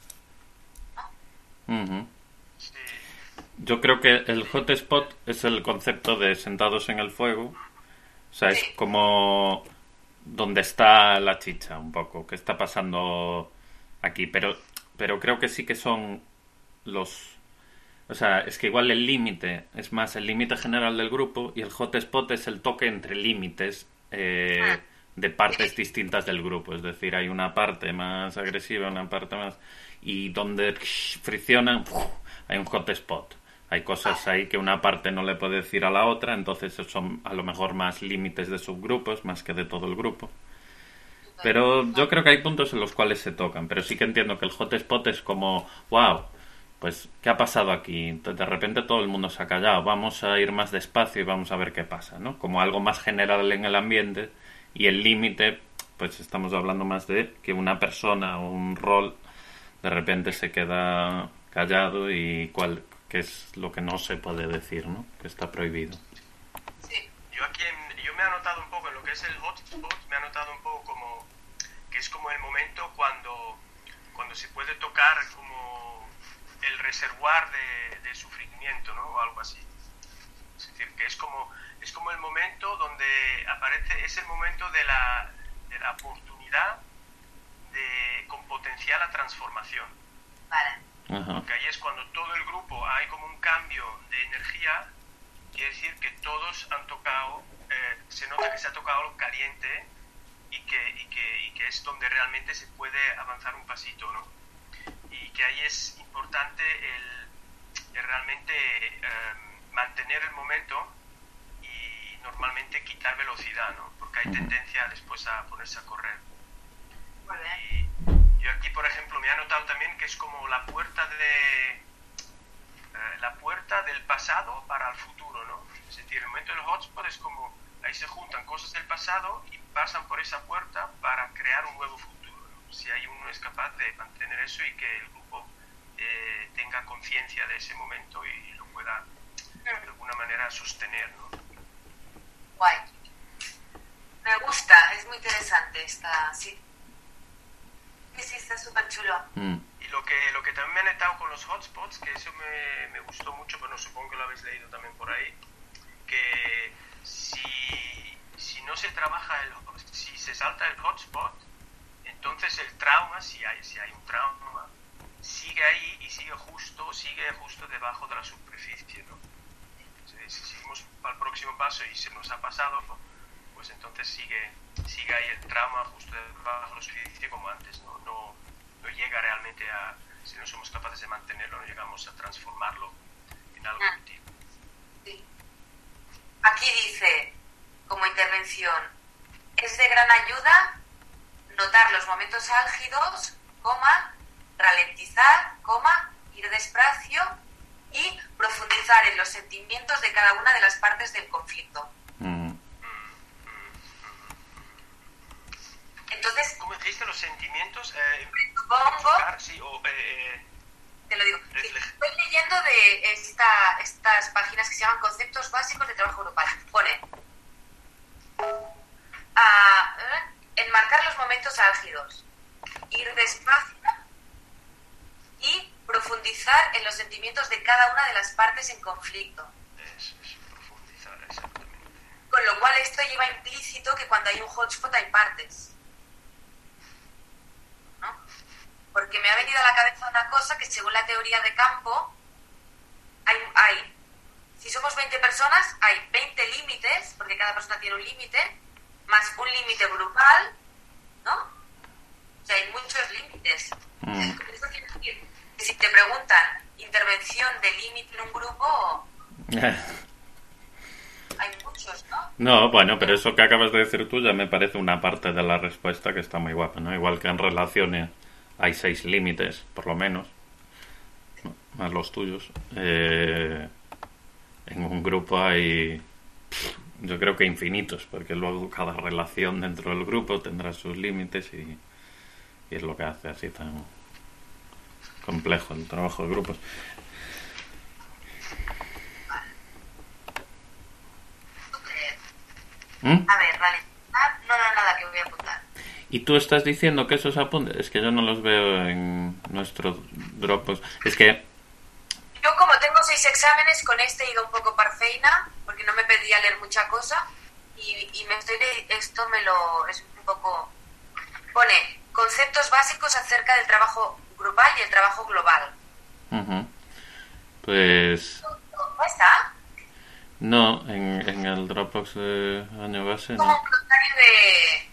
¿No? Uh-huh. Sí. Yo creo que el hotspot es el concepto de sentados en el fuego. O sea, sí. Es como donde está la chicha, un poco, qué está pasando aquí. Pero, pero creo que sí que son los... O sea, es que igual el límite es más el límite general del grupo y el hotspot es el toque entre límites eh, de partes distintas del grupo. Es decir, hay una parte más agresiva, una parte más... Y donde friccionan, hay un hotspot. Hay cosas ahí que una parte no le puede decir a la otra, entonces son a lo mejor más límites de subgrupos, más que de todo el grupo. Pero yo creo que hay puntos en los cuales se tocan, pero sí que entiendo que el hotspot es como, wow, pues, ¿qué ha pasado aquí? De repente todo el mundo se ha callado, vamos a ir más despacio y vamos a ver qué pasa, ¿no? Como algo más general en el ambiente, y el límite, pues estamos hablando más de que una persona o un rol de repente se queda callado y cuál... que es lo que no se puede decir, ¿no? Que está prohibido. Sí, yo aquí en, yo me he anotado un poco en lo que es el hotspot, me he anotado un poco como que es como el momento cuando, cuando se puede tocar como el reservoir de, de sufrimiento, ¿no? O algo así. Es decir, que es como, es como el momento donde aparece, es el momento de la, de la oportunidad de, con potencial a transformación. Vale. Ajá. Porque ahí es cuando todo el grupo hay como un cambio de energía, quiere decir que todos han tocado, eh, se nota que se ha tocado lo caliente y que, y, que, y que es donde realmente se puede avanzar un pasito, ¿no? Y que ahí es importante el, el realmente eh, mantener el momento y normalmente quitar velocidad, ¿no? Porque hay tendencia después a ponerse a correr. Y yo aquí, por ejemplo, me he notado también que es como la puerta de eh, la puerta del pasado para el futuro, ¿no? Es decir, el momento del hotspot es como ahí se juntan cosas del pasado y pasan por esa puerta para crear un nuevo futuro, ¿no? Si hay uno es capaz de mantener eso y que el grupo eh, tenga conciencia de ese momento y lo pueda de alguna manera sostener, ¿no? Guay. Me gusta, es muy interesante esta, sí. Sí, sí, está súper chulo. Mm. Y lo que, lo que también me ha notado con los hotspots, que eso me, me gustó mucho, pero supongo que lo habéis leído también por ahí, que si, si no se trabaja, el, si se salta el hotspot, entonces el trauma, si hay, si hay un trauma, sigue ahí y sigue justo, sigue justo debajo de la superficie, ¿no? Si, si seguimos al próximo paso y se nos ha pasado, pues entonces sigue, sigue ahí el trauma justo debajo de la superficie como antes, ¿no? No, no llega realmente a, si no somos capaces de mantenerlo, no llegamos a transformarlo en algo Ah. útil. Sí. Aquí dice, como intervención, es de gran ayuda notar los momentos álgidos, coma, ralentizar, coma, ir despacio y profundizar en los sentimientos de cada una de las partes del conflicto. Mm. Entonces, ¿Cómo dijiste los sentimientos? Eh, supongo, enfocar, sí, o, eh, te lo digo, sí, refleja- estoy leyendo de esta, estas páginas que se llaman Conceptos Básicos de Trabajo Grupal. Pone, a, ¿eh? enmarcar los momentos álgidos, ir despacio y profundizar en los sentimientos de cada una de las partes en conflicto. Eso es, profundizar, exactamente. Con lo cual esto lleva implícito que cuando hay un hotspot hay partes, ¿no? Porque me ha venido a la cabeza una cosa que según la teoría de campo hay, hay si somos veinte personas hay veinte límites, porque cada persona tiene un límite, más un límite grupal, ¿no? O sea, hay muchos límites. Mm. Eso quiere decir que si te preguntan intervención de límite en un grupo, hay muchos, ¿no? No, bueno, pero eso que acabas de decir tú ya me parece una parte de la respuesta que está muy guapa, ¿no? Igual que en relaciones hay seis límites, por lo menos, ¿no? Más los tuyos. Eh, en un grupo hay, yo creo que infinitos, porque luego cada relación dentro del grupo tendrá sus límites y, y es lo que hace así tan complejo el trabajo de grupos. ¿Tú crees? ¿Mm? A ver, vale. Ah, no, no, nada, que voy a apuntar. Y tú estás diciendo que esos apuntes, es que yo no los veo en nuestro Dropbox. Es que, Yo como tengo seis exámenes, con este he ido un poco parfeina, porque no me pedía leer mucha cosa, y, y me estoy le- esto me lo... es un poco... Pone conceptos básicos acerca del trabajo grupal y el trabajo global. ujú, pues ¿No está? no, en, en el Dropbox de año base Como no. un glosario de...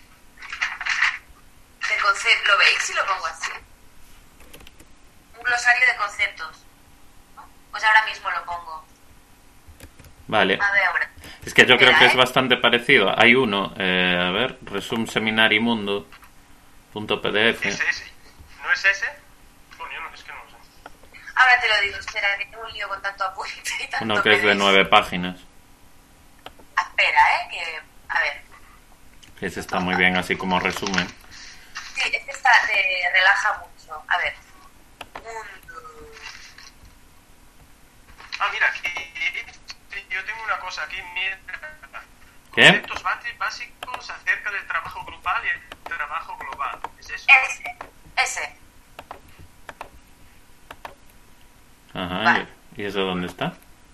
de conceptos. ¿Lo veis si lo pongo así? Un glosario de conceptos. ¿No? Pues ahora mismo lo pongo. Vale, A ver, ahora. es que yo creo Espera, que es ¿eh? bastante parecido. Hay uno, eh, a ver, resum seminarimundo punto pdf. ¿Es ese? ¿No es ese? Bueno, yo no, es que no lo sé. Ahora te lo digo, espera, que tengo un lío con tanto apunte y tanto Uno que es de P D F. nueve páginas. Espera, ¿eh? Que... A ver. Que ese está muy bien así como resumen. Sí, este está, te relaja mucho. A ver. Mundo. Ah, mira, aquí, sí, yo tengo una cosa aquí, mira. ¿Qué? Conceptos basi- básicos acerca del trabajo grupal y el trabajo global. ¿Es eso? Ese. Ese. Ajá, Vale. ¿y y eso dónde está?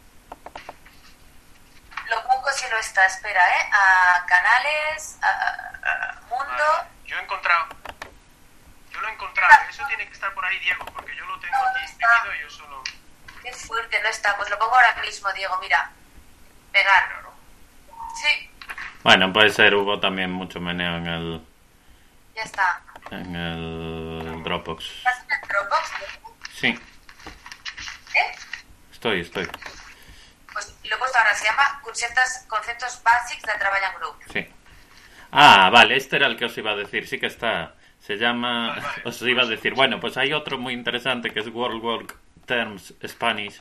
Lo pongo si no está, espera, ¿eh? A canales, a, a- a mundo. Vale. Yo he encontrado, yo lo he encontrar. Eso tiene que estar por ahí, Diego, porque yo lo tengo No, aquí no está. imprimido y yo solo... Qué fuerte, no está. Pues lo pongo ahora mismo, Diego, mira. Pegar. Sí, Bueno, puede ser, hubo también mucho meneo en el, ya está. en el Dropbox. ¿Estás en el Dropbox? Sí, ¿Eh? estoy, estoy. Pues lo he puesto ahora, se llama Conceptos, conceptos Bàsics de Treball en Grup. Sí. Ah, vale, este era el que os iba a decir, sí que está. Se llama, Vale, vale. os iba a decir, bueno, pues hay otro muy interesante que es World Work Terms Spanish,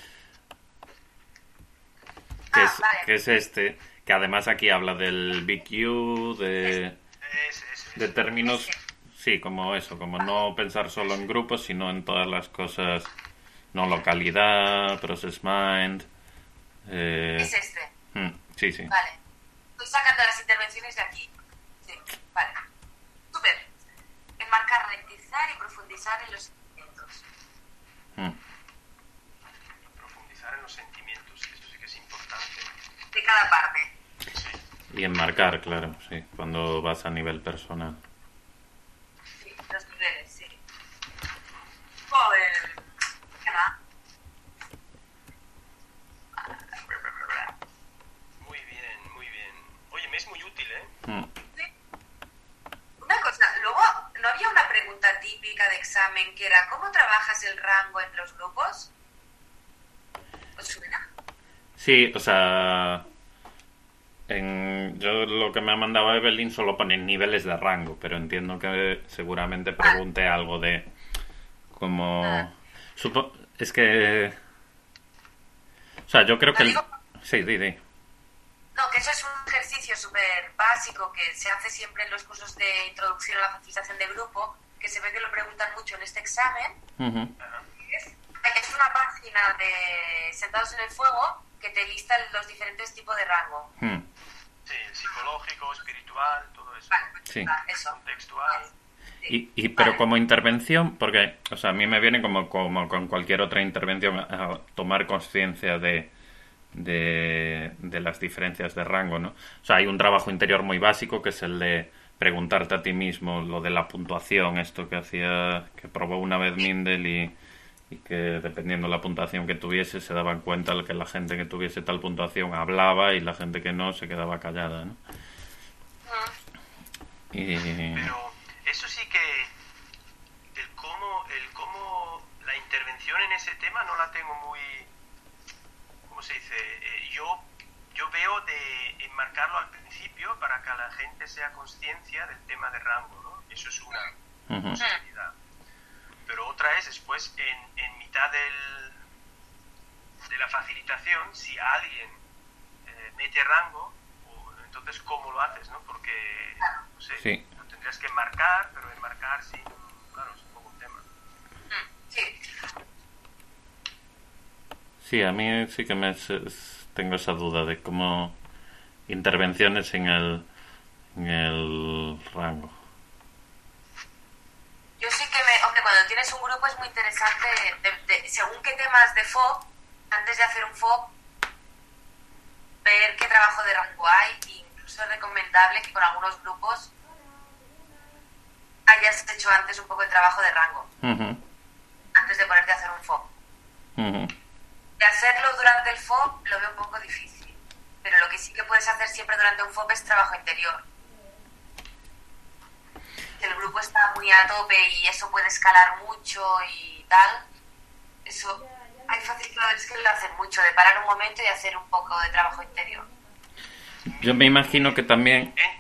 que, Ah, es, vale. que es este, que además aquí habla del B Q, de, Ese, ese, de ese. términos, sí, como eso, como no pensar solo en grupos, sino en todas las cosas, no localidad, process mind. Eh, Es este. mm, sí, sí. Vale. Estoy sacando las intervenciones de aquí. Sí, vale. Súper. Enmarcar, rectificar y profundizar en los sentimientos. Mm. Profundizar en los sentimientos, eso sí que es importante. De cada parte. Sí. Y enmarcar, claro, sí, cuando vas a nivel personal. Sí, los niveles, sí. Joder. ¿Qué más? Muy bien, muy bien. Oye, me es muy útil, ¿eh? Mm. Una cosa, luego, ¿no había una pregunta típica de examen que era ¿cómo trabajas el rango en los grupos? ¿Os suena? Sí, o sea, en, yo lo que me ha mandado Evelyn solo pone niveles de rango, pero entiendo que seguramente pregunte algo de como... Ah. Supo, es que... O sea, yo creo que... Lo El, digo- sí, di, di. No, que eso es un ejercicio súper básico que se hace siempre en los cursos de introducción a la facilitación de grupo, que se ve que lo preguntan mucho en este examen. Ujú. Ajá. Es, es una página de Sentados en el Fuego que te lista los diferentes tipos de rango. Mm. Sí, el psicológico, espiritual, todo eso. Vale, pues Sí. está, eso. Contextual. Sí. Y, y pero Vale. como intervención, porque, o sea, a mí me viene como, como con cualquier otra intervención a, a tomar conciencia de, de, de las diferencias de rango, ¿no? O sea, hay un trabajo interior muy básico que es el de preguntarte a ti mismo lo de la puntuación, esto que hacía, que probó una vez Mindel y, y que dependiendo de la puntuación que tuviese se daban cuenta de que la gente que tuviese tal puntuación hablaba y la gente que no se quedaba callada, ¿no? Y... Pero eso sí que el cómo, el cómo la intervención en ese tema no la tengo muy, ¿cómo se dice? Eh, yo, yo veo de enmarcarlo al principio para que la gente sea consciencia del tema de rango, ¿no? Eso es una Ujú. posibilidad. Pero otra es después en, en mitad del, de la facilitación, si alguien eh, mete rango, o, entonces cómo lo haces, ¿no? Porque, no sé, Sí. lo tendrías que enmarcar, pero enmarcar sin, claro, es un poco un tema. Sí. Sí, a mí sí que me es- es- tengo esa duda de cómo intervenciones en el, en el rango. Yo sí que me... Hombre, cuando tienes un grupo es muy interesante, de- de- según qué temas de F O B, antes de hacer un F O B, ver qué trabajo de rango hay, e incluso es recomendable que con algunos grupos hayas hecho antes un poco de trabajo de rango, Ujú, antes de ponerte a hacer un F O B. ujú. De hacerlo durante el F O B lo veo un poco difícil, pero lo que sí que puedes hacer siempre durante un F O B es trabajo interior. Que el grupo está muy a tope y eso puede escalar mucho y tal. Eso, hay facilitadores que lo hacen mucho, de parar un momento y hacer un poco de trabajo interior. Yo me imagino que también, En-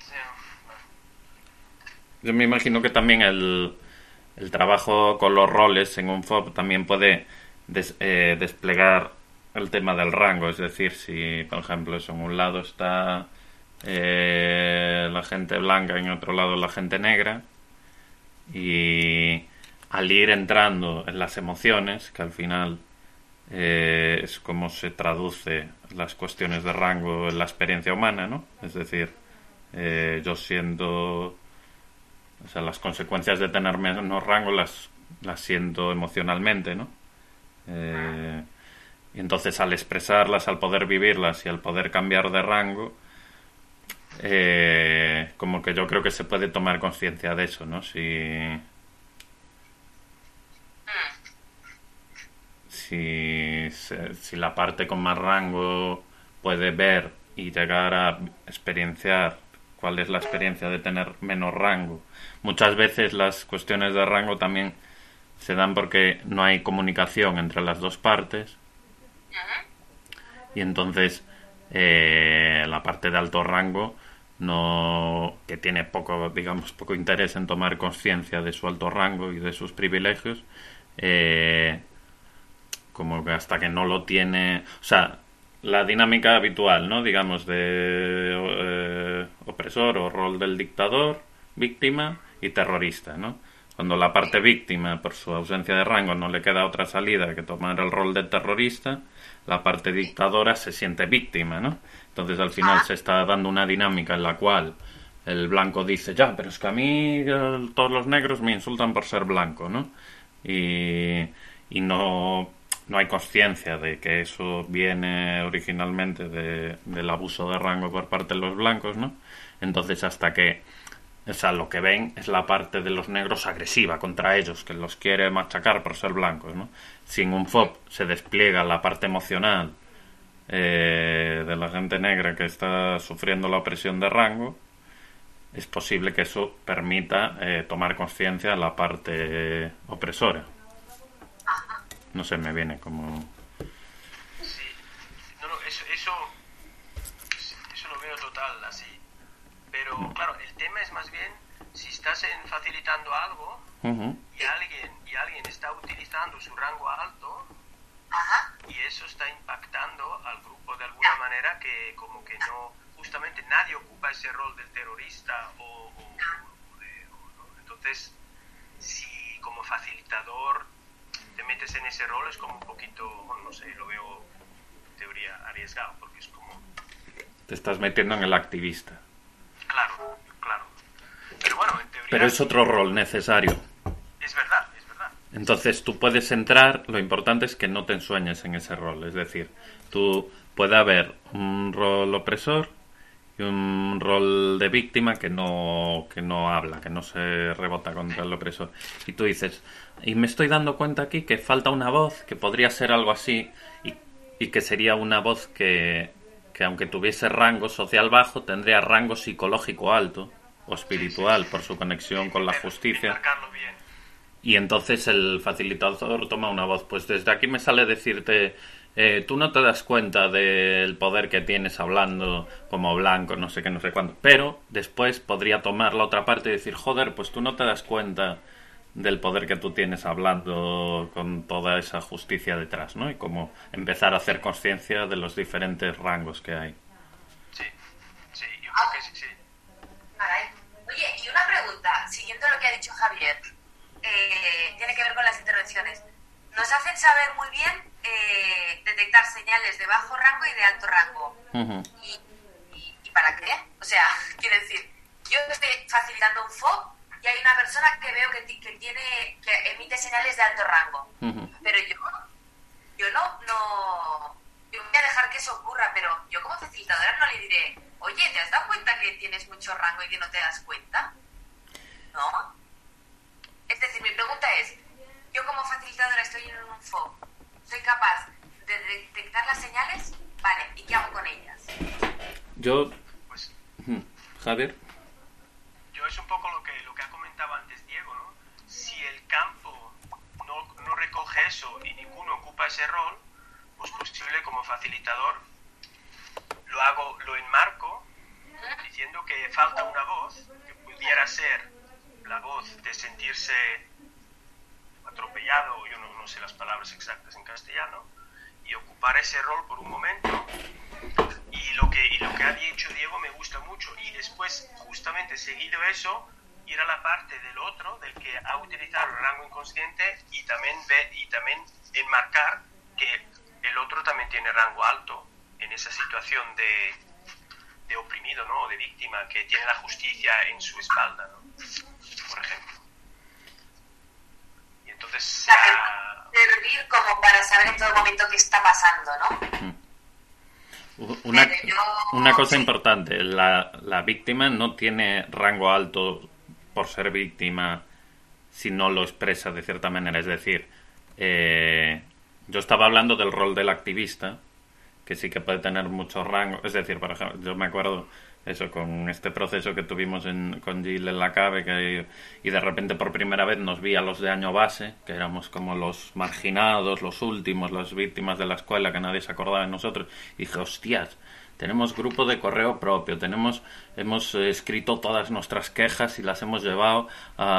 yo me imagino que también el, el trabajo con los roles en un F O B también puede des- eh, desplegar el tema del rango. Es decir, si por ejemplo eso, en un lado está eh, la gente blanca y en otro lado la gente negra, y al ir entrando en las emociones, que al final eh, es como se traduce las cuestiones de rango en la experiencia humana, ¿no? Es decir, eh, yo siento, o sea, las consecuencias de tener menos rango las, las siento emocionalmente, ¿no? Eh, y entonces al expresarlas, al poder vivirlas y al poder cambiar de rango, eh, como que yo creo que se puede tomar conciencia de eso, ¿no? Si, si, se- si la parte con más rango puede ver y llegar a experienciar cuál es la experiencia de tener menos rango. Muchas veces las cuestiones de rango también se dan porque no hay comunicación entre las dos partes y entonces eh, la parte de alto rango no que tiene poco digamos poco interés en tomar conciencia de su alto rango y de sus privilegios, eh, como que hasta que no lo tiene, o sea, la dinámica habitual, ¿no? Digamos de eh, opresor o rol del dictador, víctima y terrorista, ¿no? Cuando la parte víctima, por su ausencia de rango, no le queda otra salida que tomar el rol de terrorista, la parte dictadora se siente víctima, ¿no? Entonces al final se está dando una dinámica en la cual el blanco dice, ya, pero es que a mí eh, todos los negros me insultan por ser blanco, ¿no? Y, y no, no hay conciencia de que eso viene originalmente de, del abuso de rango por parte de los blancos, ¿no? Entonces hasta que, o sea, lo que ven es la parte de los negros agresiva contra ellos, que los quiere machacar por ser blancos, ¿no? Si en un F O P se despliega la parte emocional eh, de la gente negra que está sufriendo la opresión de rango, es posible que eso permita eh, tomar conciencia de la parte eh, opresora. No sé, me viene como... Sí, no, no, eso, eso, eso lo veo total así. Pero claro, el tema es más bien si estás en facilitando algo Uh-huh. y alguien y alguien está utilizando su rango alto Ajá. y eso está impactando al grupo de alguna manera que como que no, justamente nadie ocupa ese rol del terrorista o, o- o de- o no. Entonces, si como facilitador te metes en ese rol es como un poquito, bueno, no sé, lo veo en teoría arriesgado porque es como, Te estás metiendo en el activista. claro, claro. Pero bueno, en teoría Pero es otro rol necesario. es verdad, es verdad. Entonces tú puedes entrar, lo importante es que no te ensueñes en ese rol. Es decir, tú puede haber un rol opresor y un rol de víctima que no, que no habla, que no se rebota contra el opresor. Y tú dices, y me estoy dando cuenta aquí que falta una voz, que podría ser algo así, y, y que sería una voz que, que aunque tuviese rango social bajo, tendría rango psicológico alto o espiritual por su conexión con la justicia. Marcarlo bien. Y entonces el facilitador toma una voz. Pues desde aquí me sale decirte, eh, tú no te das cuenta del poder que tienes hablando como blanco, no sé qué, no sé cuándo. Pero después podría tomar la otra parte y decir, joder, pues tú no te das cuenta del poder que tú tienes hablando con toda esa justicia detrás, ¿no? Y como empezar a hacer conciencia de los diferentes rangos que hay. Sí, sí, yo creo que sí, sí. Caray. Oye, y una pregunta, siguiendo lo que ha dicho Javier, eh, tiene que ver con las intervenciones. Nos hacen saber muy bien eh, detectar señales de bajo rango y de alto rango. Ujú. ¿Y, y, y para qué? O sea, quiero decir, yo estoy facilitando un F O P y hay una persona que veo que, ti- que tiene que emite señales de alto rango. Ujú. Pero yo, yo no, no, yo voy a dejar que eso ocurra, pero yo como facilitadora no le diré, oye, ¿te has dado cuenta que tienes mucho rango y que no te das cuenta? ¿No? Es decir, mi pregunta es, yo como facilitadora estoy en un F O P, ¿soy capaz de detectar las señales? Vale, ¿y qué hago con ellas? Yo... Pues Ujú. Javier. yo es un poco lo que lo que ha comentado antes Diego, ¿no? Si el campo no, no recoge eso y ninguno ocupa ese rol, pues posible como facilitador lo hago, lo enmarco diciendo que falta una voz que pudiera ser la voz de sentirse atropellado, yo no, no sé las palabras exactas en castellano, y ocupar ese rol por un momento. Y lo que, y lo que ha dicho Diego me gusta mucho. Y después, justamente seguido eso, ir a la parte del otro, del que ha utilizado el rango inconsciente, y también, ve, y también enmarcar que el otro también tiene rango alto en esa situación de, de oprimido, ¿no? O de víctima, que tiene la justicia en su espalda, ¿no? Por ejemplo. Y entonces... ah, Servir como para saber en todo momento qué está pasando, ¿no? Una, Pero yo- una cosa sí. importante, la, la víctima no tiene rango alto por ser víctima si no lo expresa de cierta manera. Es decir, eh, Yo estaba hablando del rol del activista, que sí que puede tener mucho rango. Es decir, por ejemplo, yo me acuerdo eso con este proceso que tuvimos en, con Gil en la CABE, que, y de repente por primera vez nos vi a los de año base, que éramos como los marginados, los últimos, las víctimas de la escuela, que nadie se acordaba de nosotros. Y dije, hostias, tenemos grupo de correo propio, tenemos hemos eh, escrito todas nuestras quejas y las hemos llevado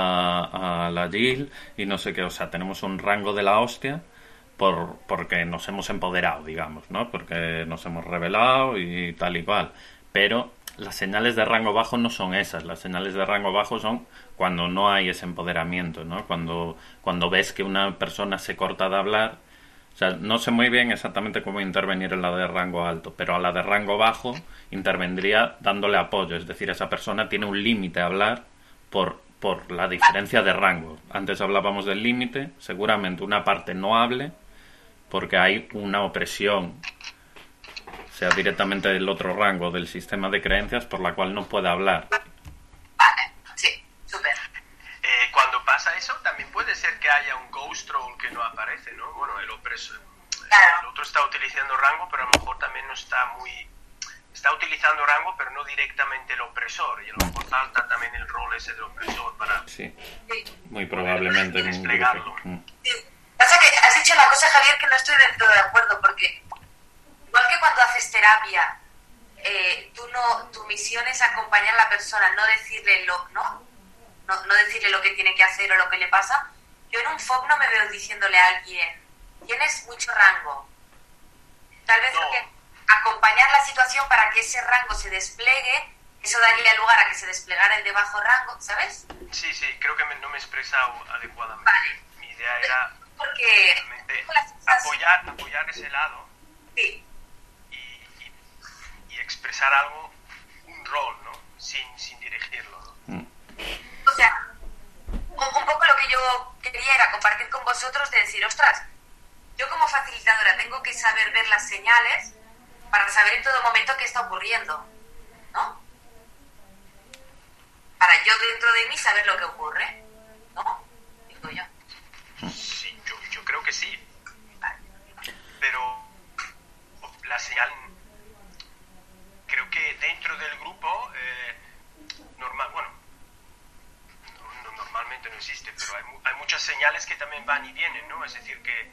a, a la Gil y no sé qué, o sea, tenemos un rango de la hostia por porque nos hemos empoderado, digamos, ¿no? Porque nos hemos rebelado y tal y cual. Pero las señales de rango bajo no son esas. Las señales de rango bajo son cuando no hay ese empoderamiento, ¿no? Cuando, cuando ves que una persona se corta de hablar. O sea, no sé muy bien exactamente cómo intervenir en la de rango alto, pero a la de rango bajo intervendría dándole apoyo. Es decir, esa persona tiene un límite a hablar por, por la diferencia de rango. Antes hablábamos del límite. Seguramente una parte no hable porque hay una opresión, sea directamente del otro rango del sistema de creencias, por la cual no puede hablar. Vale, sí, súper. Eh, cuando pasa eso, también puede ser que haya un ghost role que no aparece, ¿no? Bueno, el opresor, Claro. el otro está utilizando rango, pero a lo mejor también no está muy... Está utilizando rango, pero no directamente el opresor, y a lo mejor falta también el rol ese del opresor para... Sí, Sí. muy probablemente en un Desplegarlo. grupo. Mm. Sí. Pasa que has dicho una cosa, Javier, que no estoy del todo de acuerdo, porque igual que cuando haces terapia, eh, tú no, tu misión es acompañar a la persona, no decirle lo, ¿no? No, no decirle lo que tiene que hacer o lo que le pasa. Yo en un F O B no me veo diciéndole a alguien, tienes mucho rango. Tal vez No. lo que acompañar la situación para que ese rango se despliegue, eso daría lugar a que se desplegara el de bajo rango, ¿sabes? Sí, sí, creo que me- no me he expresado adecuadamente. Vale. Mi idea era Porque realmente tengo la sensación- apoyar, apoyar ese lado Sí, y, y- y expresar algo, un rol, ¿no? Sin, sin dirigirlo, ¿no? Mm. o sea, un, un poco lo que yo quería era compartir con vosotros de decir, ostras, yo como facilitadora tengo que saber ver las señales para saber en todo momento qué está ocurriendo, ¿no? Para yo dentro de mí saber lo que ocurre, ¿no? Digo yo. Sí, yo, yo creo que sí, Vale. pero la señal, creo que dentro del grupo, eh, normal, bueno, no- no- normalmente no existe, pero hay, mu- hay muchas señales que también van y vienen, ¿no? Es decir, que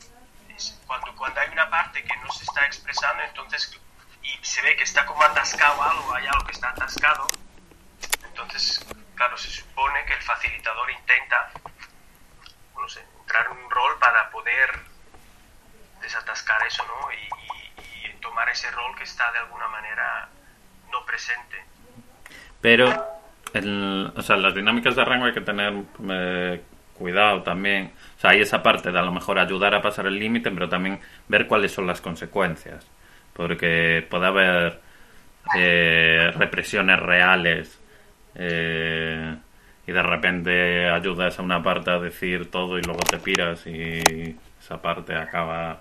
es cuando, cuando hay una parte que no se está expresando, entonces, y se ve que está como atascado algo, hay algo que está atascado, entonces, claro, se supone que el facilitador intenta, no sé, entrar en un rol para poder desatascar eso, ¿no? Y, y- y tomar ese rol que está de alguna manera no presente. Pero, el, o sea, las dinámicas de rango hay que tener eh, cuidado también. O sea, hay esa parte de a lo mejor ayudar a pasar el límite, pero también ver cuáles son las consecuencias. Porque puede haber eh, represiones reales eh, y de repente ayudas a una parte a decir todo y luego te piras y esa parte acaba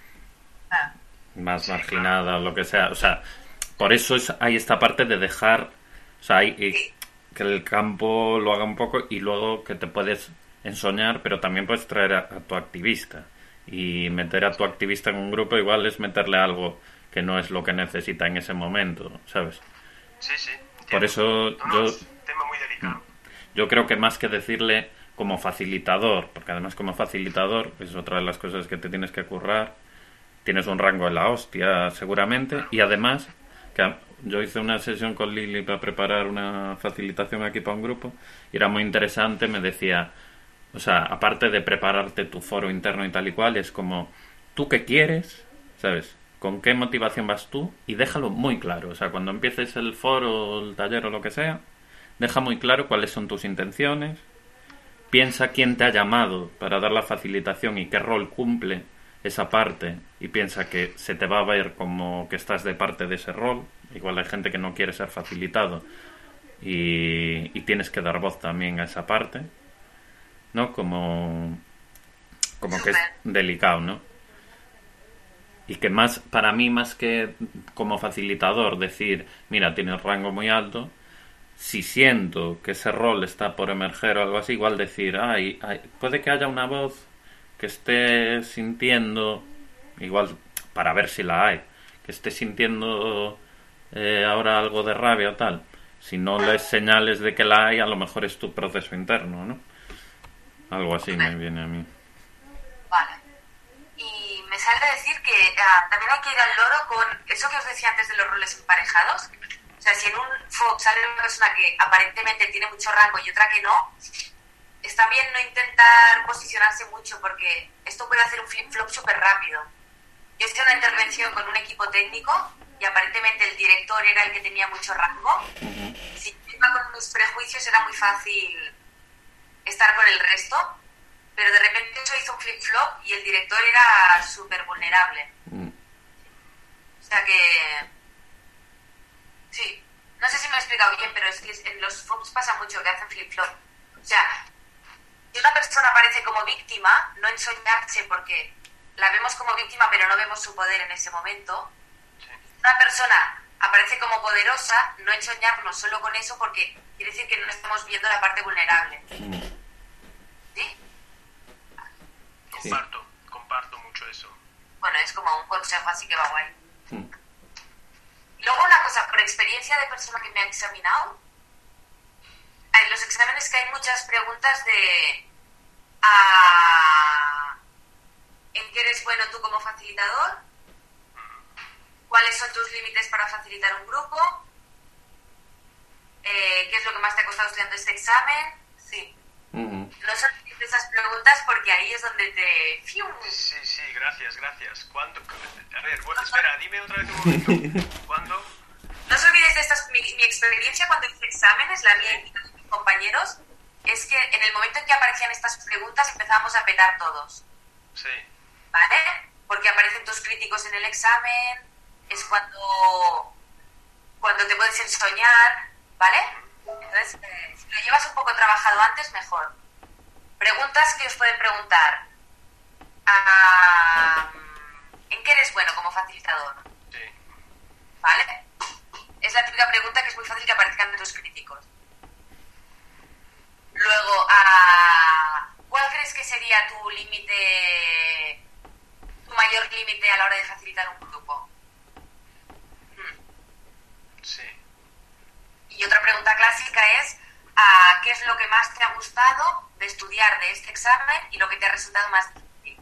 Ah, más marginada o lo que sea. O sea, por eso es, hay esta parte de dejar, o sea, hay, y que el campo lo haga un poco y luego que te puedes ensoñar, pero también puedes traer a, a tu activista. Y meter a tu activista en un grupo igual es meterle algo que no es lo que necesita en ese momento, ¿sabes? Sí, sí. entiendo. Por eso No, no, yo- es un tema muy delicado. Yo creo que más que decirle como facilitador, porque además como facilitador es otra de las cosas que te tienes que currar, tienes un rango en la hostia seguramente, y además que yo hice una sesión con Lili para preparar una facilitación aquí para un grupo y era muy interesante, me decía, o sea, aparte de prepararte tu foro interno y tal y cual, es como, ¿tú qué quieres? ¿Sabes? ¿Con qué motivación vas tú? Y déjalo muy claro, o sea, cuando empieces el foro, el taller o lo que sea, deja muy claro cuáles son tus intenciones, piensa quién te ha llamado para dar la facilitación y qué rol cumple esa parte, y piensa que se te va a ver como que estás de parte de ese rol. Igual hay gente que no quiere ser facilitado y, y tienes que dar voz también a esa parte, ¿no? Como, como que es delicado, ¿no? Y que más, para mí, más que como facilitador decir, mira, tienes rango muy alto, si siento que ese rol está por emerger o algo así, igual decir, ay, ay, puede que haya una voz que esté sintiendo, igual para ver si la hay, que esté sintiendo eh, ahora algo de rabia o tal, si no les señales de que la hay, a lo mejor es tu proceso interno, ¿no? Algo así me viene a mí. Vale. Y me sale decir que ah, también hay que ir al loro con eso que os decía antes de los roles emparejados. O sea, si en un F O B sale una persona que aparentemente tiene mucho rango y otra que no, está bien no intentar posicionarse mucho porque esto puede hacer un flip-flop súper rápido. Yo hice una intervención con un equipo técnico y aparentemente el director era el que tenía mucho rango. Si yo iba con mis prejuicios era muy fácil estar con el resto, pero de repente eso hizo un flip-flop y el director era súper vulnerable. O sea que... Sí, no sé si me he explicado bien, pero es que en los F O Bs pasa mucho que hacen flip-flop. O sea, si una persona aparece como víctima, no ensoñarse porque la vemos como víctima pero no vemos su poder en ese momento. Si una persona aparece como poderosa, no ensoñarnos solo con eso porque quiere decir que no estamos viendo la parte vulnerable. ¿Sí? Comparto, comparto mucho eso. Bueno, es como un consejo así que va guay. Sí. Luego una cosa, por experiencia de persona que me ha examinado, en los exámenes que hay muchas preguntas de a, ¿en qué eres bueno tú como facilitador? ¿Cuáles son tus límites para facilitar un grupo? Eh, ¿Qué es lo que más te ha costado estudiando este examen? Sí. Uh-huh. No son esas preguntas porque ahí es donde te... ¡Fium! Sí, sí, gracias, gracias. ¿Cuándo? A ver, bueno, espera, dime otra vez un momento. ¿Cuándo? No os olvidéis de estas... Mi, mi experiencia cuando hice exámenes, la mía y de mis compañeros, es que en el momento en que aparecían estas preguntas empezábamos a petar todos. Sí. ¿Vale? Porque aparecen tus críticos en el examen, es cuando... cuando te puedes ensoñar, ¿vale? Entonces, eh, si lo llevas un poco trabajado antes, mejor. Preguntas que os pueden preguntar. Ah, ¿en qué eres bueno como facilitador? Sí. ¿Vale? Es la típica pregunta que es muy fácil que aparezcan de tus críticos. Luego, ah, ¿cuál crees que sería tu límite, tu mayor límite a la hora de facilitar un grupo? Hmm. Sí. Y otra pregunta clásica es, ah, ¿qué es lo que más te ha gustado de estudiar de este examen y lo que te ha resultado más difícil?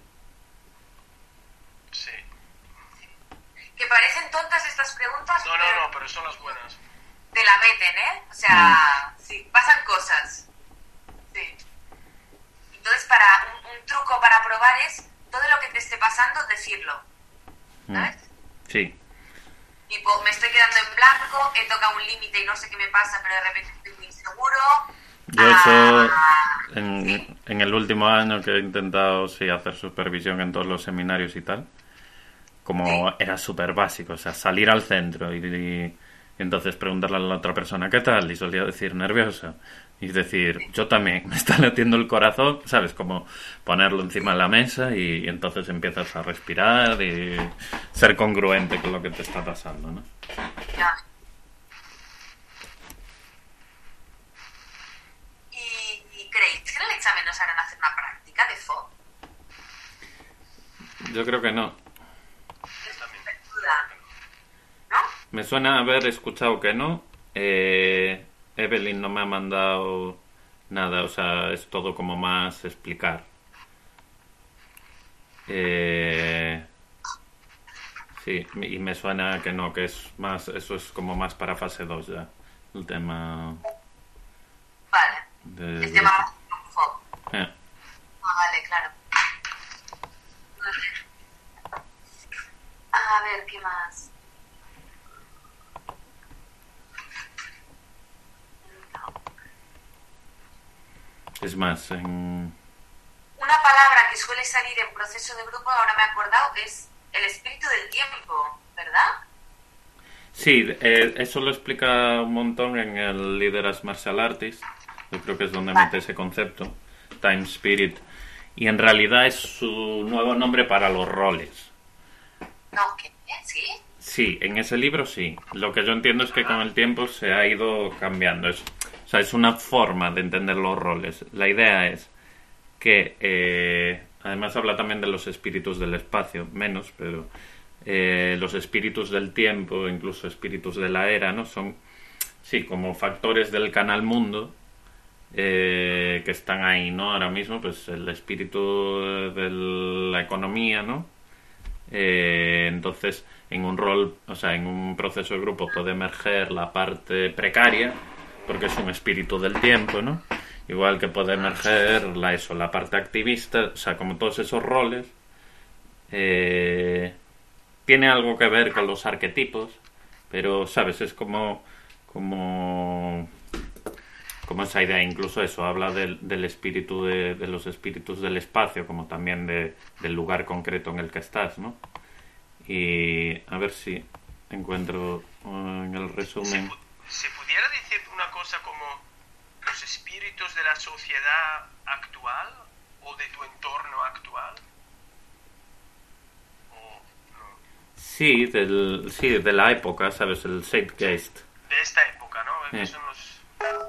Sí. Que parecen tontas estas preguntas. No, no, no, pero son las buenas. Te la meten, ¿eh? O sea, mm. sí, pasan cosas. Sí. Entonces, para un, un truco para probar es todo lo que te esté pasando, decirlo. ¿Sabes? Sí. Tipo, me estoy quedando en blanco, he tocado un límite y no sé qué me pasa, pero de repente estoy muy inseguro. Yo eso, ah, en, ¿sí? en el último año que he intentado sí, hacer supervisión en todos los seminarios y tal, como sí. Era súper básico, o sea, salir al centro y, y, y entonces preguntarle a la otra persona, ¿qué tal? Y solía decir, nerviosa. Y decir, sí. Yo también, me está latiendo el corazón, ¿sabes? Como ponerlo encima de la mesa y, y entonces empiezas a respirar y ser congruente con lo que te está pasando, ¿no? Ya. ¿Y, y creéis que en el examen nos harán hacer una práctica de F O B? Yo creo que no. ¿No? Me suena haber escuchado que no. Eh... Evelyn no me ha mandado nada, o sea, es todo como más explicar. Eh, sí, y me suena que no, que es más, eso es como más para fase dos ya, el tema. Vale. De, el tema F O B. Eh. Ah, vale, claro. A ver, ¿qué más? Es más, en... Una palabra que suele salir en proceso de grupo, ahora me he acordado, es el espíritu del tiempo, ¿verdad? Sí, eh, eso lo explica un montón en el Leader as Martial Artist. Yo creo que es donde vale. Mete ese concepto, Time Spirit. Y en realidad es su nuevo nombre para los roles. No, ¿qué? ¿Sí? Sí, en ese libro sí. Lo que yo entiendo es que con el tiempo se ha ido cambiando. Es, o sea, es una forma de entender los roles. La idea es que eh, además habla también de los espíritus del espacio, menos, pero eh, los espíritus del tiempo, incluso espíritus de la era, ¿no? Son, sí, como factores del canal mundo eh, que están ahí, ¿no? Ahora mismo, pues el espíritu de la economía, ¿no? Eh, entonces, en un rol, o sea, en un proceso de grupo puede emerger la parte precaria, porque es un espíritu del tiempo, ¿no? Igual que puede emerger la, eso, la parte activista, o sea, como todos esos roles, eh, tiene algo que ver con los arquetipos, pero, ¿sabes? Es como, como, como esa idea, incluso eso, habla del, del espíritu de, de los espíritus del espacio, como también de, del lugar concreto en el que estás, ¿no? Y a ver si encuentro uh, en el resumen. ¿Se, ¿Se pudiera decir una cosa como los espíritus de la sociedad actual o de tu entorno actual? ¿O no? Sí, del, sí, de la época, ¿sabes? El Zeitgeist. De esta época, ¿no? Eh. Son los...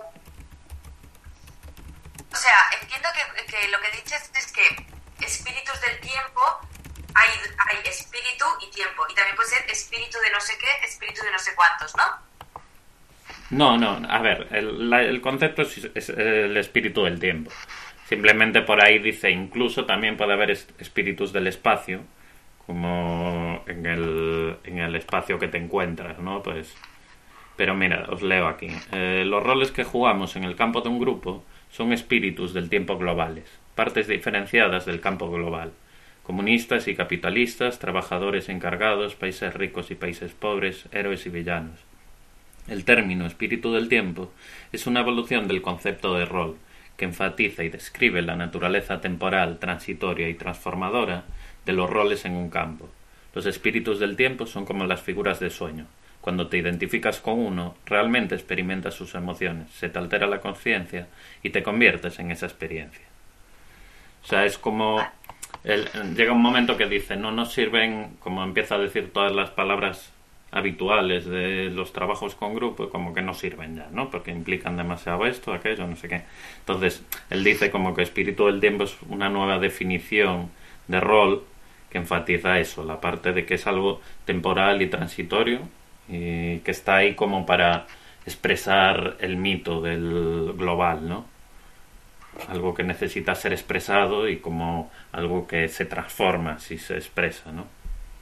O sea, entiendo que, que lo que dices es que espíritus del tiempo, hay, hay espíritu y tiempo, y también puede ser espíritu de no sé qué, espíritu de no sé cuántos, ¿no? No, no, a ver, el, la, el concepto es, es el espíritu del tiempo. Simplemente por ahí dice, incluso también puede haber est- espíritus del espacio, como en el, en el espacio que te encuentras, ¿no? Pues, pero mira, os leo aquí. Eh, los roles que jugamos en el campo de un grupo son espíritus del tiempo globales, partes diferenciadas del campo global. Comunistas y capitalistas, trabajadores encargados, países ricos y países pobres, héroes y villanos. El término espíritu del tiempo es una evolución del concepto de rol, que enfatiza y describe la naturaleza temporal, transitoria y transformadora de los roles en un campo. Los espíritus del tiempo son como las figuras de sueño. Cuando te identificas con uno, realmente experimentas sus emociones, se te altera la conciencia y te conviertes en esa experiencia. O sea, es como... El, llega un momento que dice, no nos sirven, como empieza a decir todas las palabras habituales de los trabajos con grupo, como que no sirven ya, ¿no? Porque implican demasiado esto, aquello, no sé qué. Entonces, él dice como que espíritu del tiempo es una nueva definición de rol que enfatiza eso, la parte de que es algo temporal y transitorio y que está ahí como para expresar el mito del global, ¿no? Algo que necesita ser expresado y como algo que se transforma si se expresa, ¿no?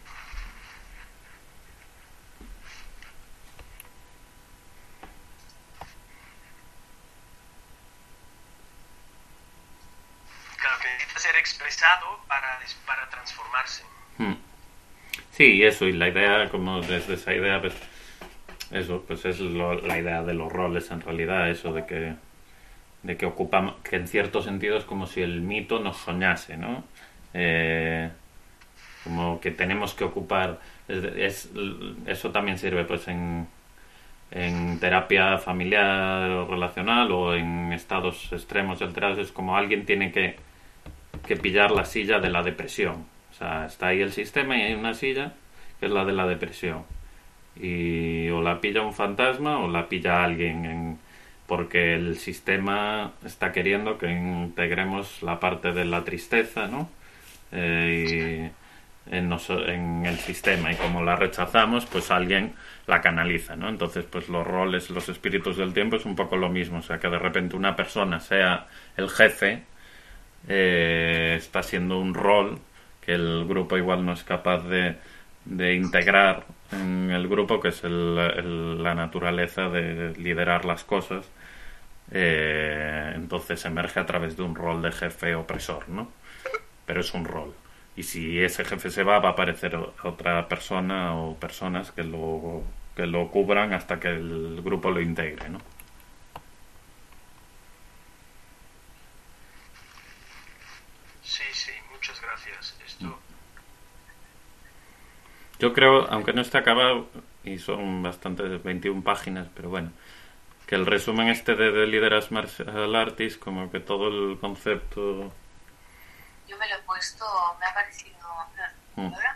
Claro, que necesita ser expresado para, para transformarse. Hmm. Sí, eso, y la idea, como desde esa idea, pues, eso, pues es lo, la idea de los roles en realidad, eso de que de que ocupamos, que en cierto sentido es como si el mito nos soñase, ¿no? Eh, como que tenemos que ocupar, es, es, eso también sirve pues en, en terapia familiar o relacional o en estados extremos y alterados, es como alguien tiene que, que pillar la silla de la depresión, o sea, está ahí el sistema y hay una silla que es la de la depresión y o la pilla un fantasma o la pilla alguien en porque el sistema está queriendo que integremos la parte de la tristeza, ¿no? Eh, y en, nos, en el sistema, y como la rechazamos, pues alguien la canaliza, ¿no? Entonces, pues los roles, los espíritus del tiempo es un poco lo mismo, o sea, que de repente una persona sea el jefe, eh, está siendo un rol que el grupo igual no es capaz de, de integrar en el grupo, que es el, el, la naturaleza de liderar las cosas. Eh, entonces emerge a través de un rol de jefe opresor, ¿no? Pero es un rol. Y si ese jefe se va, va a aparecer otra persona o personas que lo, que lo cubran hasta que el grupo lo integre, ¿no? Sí, sí, muchas gracias. Esto... Yo creo, aunque no está acabado, y son bastantes, veintiuna páginas, pero bueno, que el resumen este de, de Liderazgo Martial Artist, como que todo el concepto... Yo me lo he puesto, me ha parecido... Mm. ¿Ahora?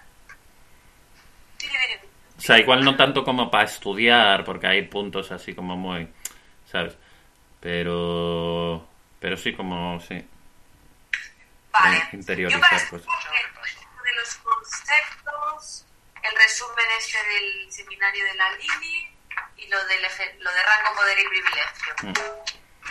O sea, igual no tanto como para estudiar, porque hay puntos así como muy... ¿Sabes? Pero... Pero sí, como... Sí. Vale. eh, interiorizar Yo para cosas. de los conceptos, el resumen este del seminario de la Lili y lo, del eje, lo de rango, poder y privilegio. Mm.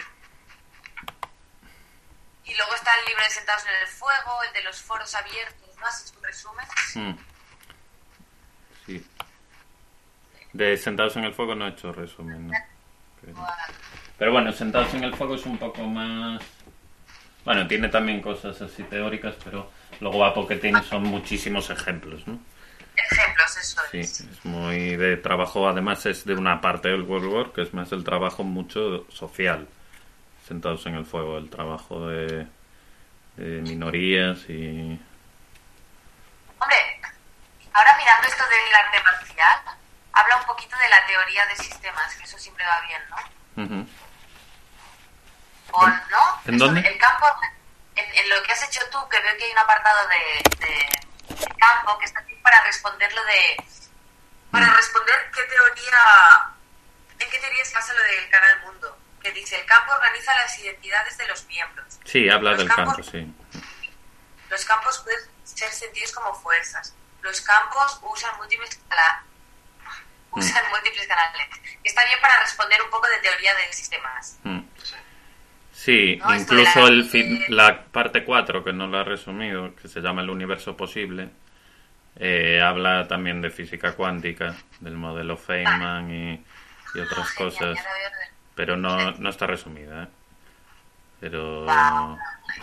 Y luego está el libro de Sentados en el Fuego, el de los foros abiertos, ¿no? Así es un resumen. Mm. Sí. De Sentados en el Fuego no he hecho resumen, ¿no? Pero, pero bueno, Sentados en el Fuego es un poco más... Bueno, tiene también cosas así teóricas, pero lo guapo que tiene son muchísimos ejemplos, ¿no? Ejemplos, eso Sí, es. es muy de trabajo, además es de una parte del World War, que es más el trabajo mucho social. Sentados en el Fuego, el trabajo de, de minorías y... Hombre, ahora mirando esto del arte marcial, habla un poquito de la teoría de sistemas, que eso siempre va bien, ¿no? Uh-huh. O, ¿no? ¿En Esto dónde? de- El campo, en, en lo que has hecho tú, que veo que hay un apartado de, de, de campo que está aquí para responderlo de... Para Mm. responder qué teoría... ¿En qué teoría se basa lo del Canal Mundo? Que dice, el campo organiza las identidades de los miembros. Sí, habla Los del campos- campo, sí. Los campos pueden ser sentidos como fuerzas. Los campos usan múltiples, cala- usan múltiples canales. Está bien para responder un poco de teoría de sistemas. Mm. Sí. Sí, No, esto de incluso la- el fin- la parte cuatro, que no lo ha resumido, que se llama El universo posible, eh, habla también de física cuántica, del modelo Feynman y, y otras Ah, genial, cosas, ya la veo de- pero no, no está resumida, ¿eh? Pero... Wow.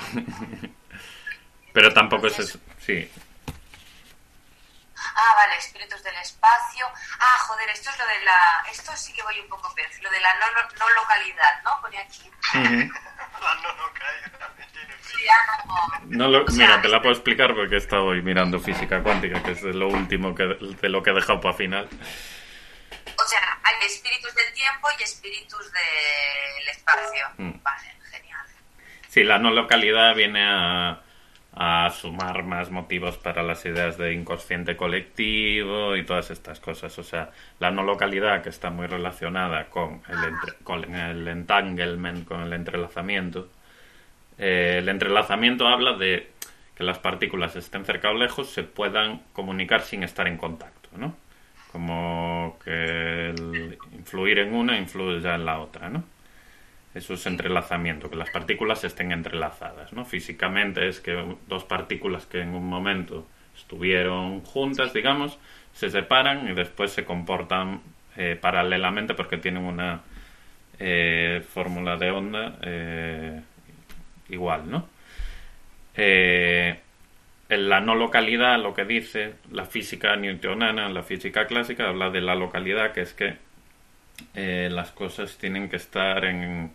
pero tampoco es... es- Sí, Ah, vale, espíritus del espacio. Ah, joder, esto es lo de la... Esto sí que voy un poco pez. Lo de la no, no localidad, ¿no? Pone aquí. Ujú. La no no cae también tiene Sí, frío. ya no... No lo- O sea, mira, te la puedo explicar porque he estado hoy mirando física cuántica, que es de lo último que, de lo que he dejado para final. O sea, hay espíritus del tiempo y espíritus del espacio. Mm. Vale, genial. Sí, la no localidad viene a, a sumar más motivos para las ideas de inconsciente colectivo y todas estas cosas. O sea, la no localidad, que está muy relacionada con el, entre- con el entanglement, con el entrelazamiento. Eh, el entrelazamiento habla de que las partículas estén cerca o lejos, se puedan comunicar sin estar en contacto, ¿no? Como que el influir en una influye ya en la otra, ¿no? Eso es entrelazamiento, que las partículas estén entrelazadas, ¿no? Físicamente es que dos partículas que en un momento estuvieron juntas, digamos, se separan y después se comportan eh, paralelamente porque tienen una eh, fórmula de onda eh, igual, ¿no? Eh, en la no localidad, lo que dice la física newtoniana, la física clásica, habla de la localidad, que es que eh, las cosas tienen que estar en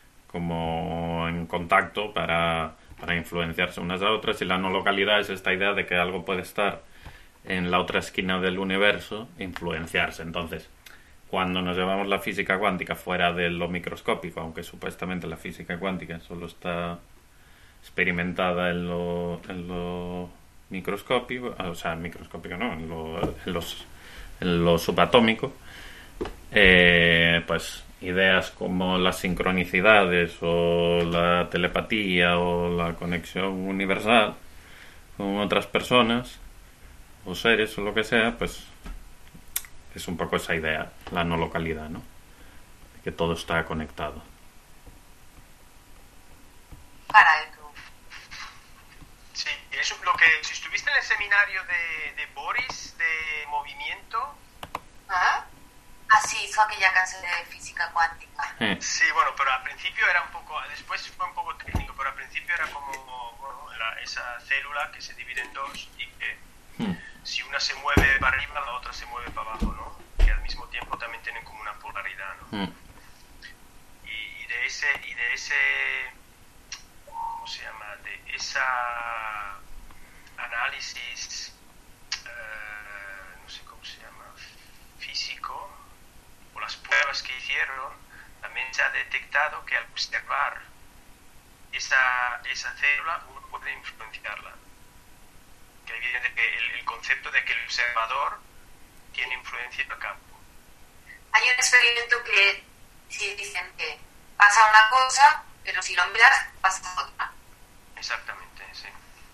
como en contacto para, para influenciarse unas a otras, y la no localidad es esta idea de que algo puede estar en la otra esquina del universo e influenciarse. Entonces, cuando nos llevamos la física cuántica fuera de lo microscópico, aunque supuestamente la física cuántica solo está experimentada en lo, en lo microscópico, o sea, microscópico no, en lo, en los, en lo subatómico, eh, pues ideas como las sincronicidades o la telepatía o la conexión universal con otras personas o seres o lo que sea, pues es un poco esa idea, la no localidad, ¿no? De que todo está conectado. Caray, tú. Sí, eso es lo que... Si estuviste en el seminario de, de Boris, de movimiento... ¿Ah? Ah, sí, hizo aquella clase de física cuántica. Eh, Sí, bueno, pero al principio era un poco... Después fue un poco técnico, pero al principio era como... Bueno, era esa célula que se divide en dos y que hmm, si una se mueve para arriba, la otra se mueve para abajo, ¿no? Que al mismo tiempo también tienen como una polaridad, ¿no? hmm. Y, y de ese... Y de ese ¿cómo se llama? De esa análisis... eh, no sé cómo se llama... físico, o las pruebas que hicieron, también se ha detectado que al observar esa, esa célula uno puede influenciarla. Que viene de que el, el concepto de que el observador tiene influencia en el campo. Hay un experimento que sí dicen que pasa una cosa, pero si lo miras, pasa otra. Exactamente, sí.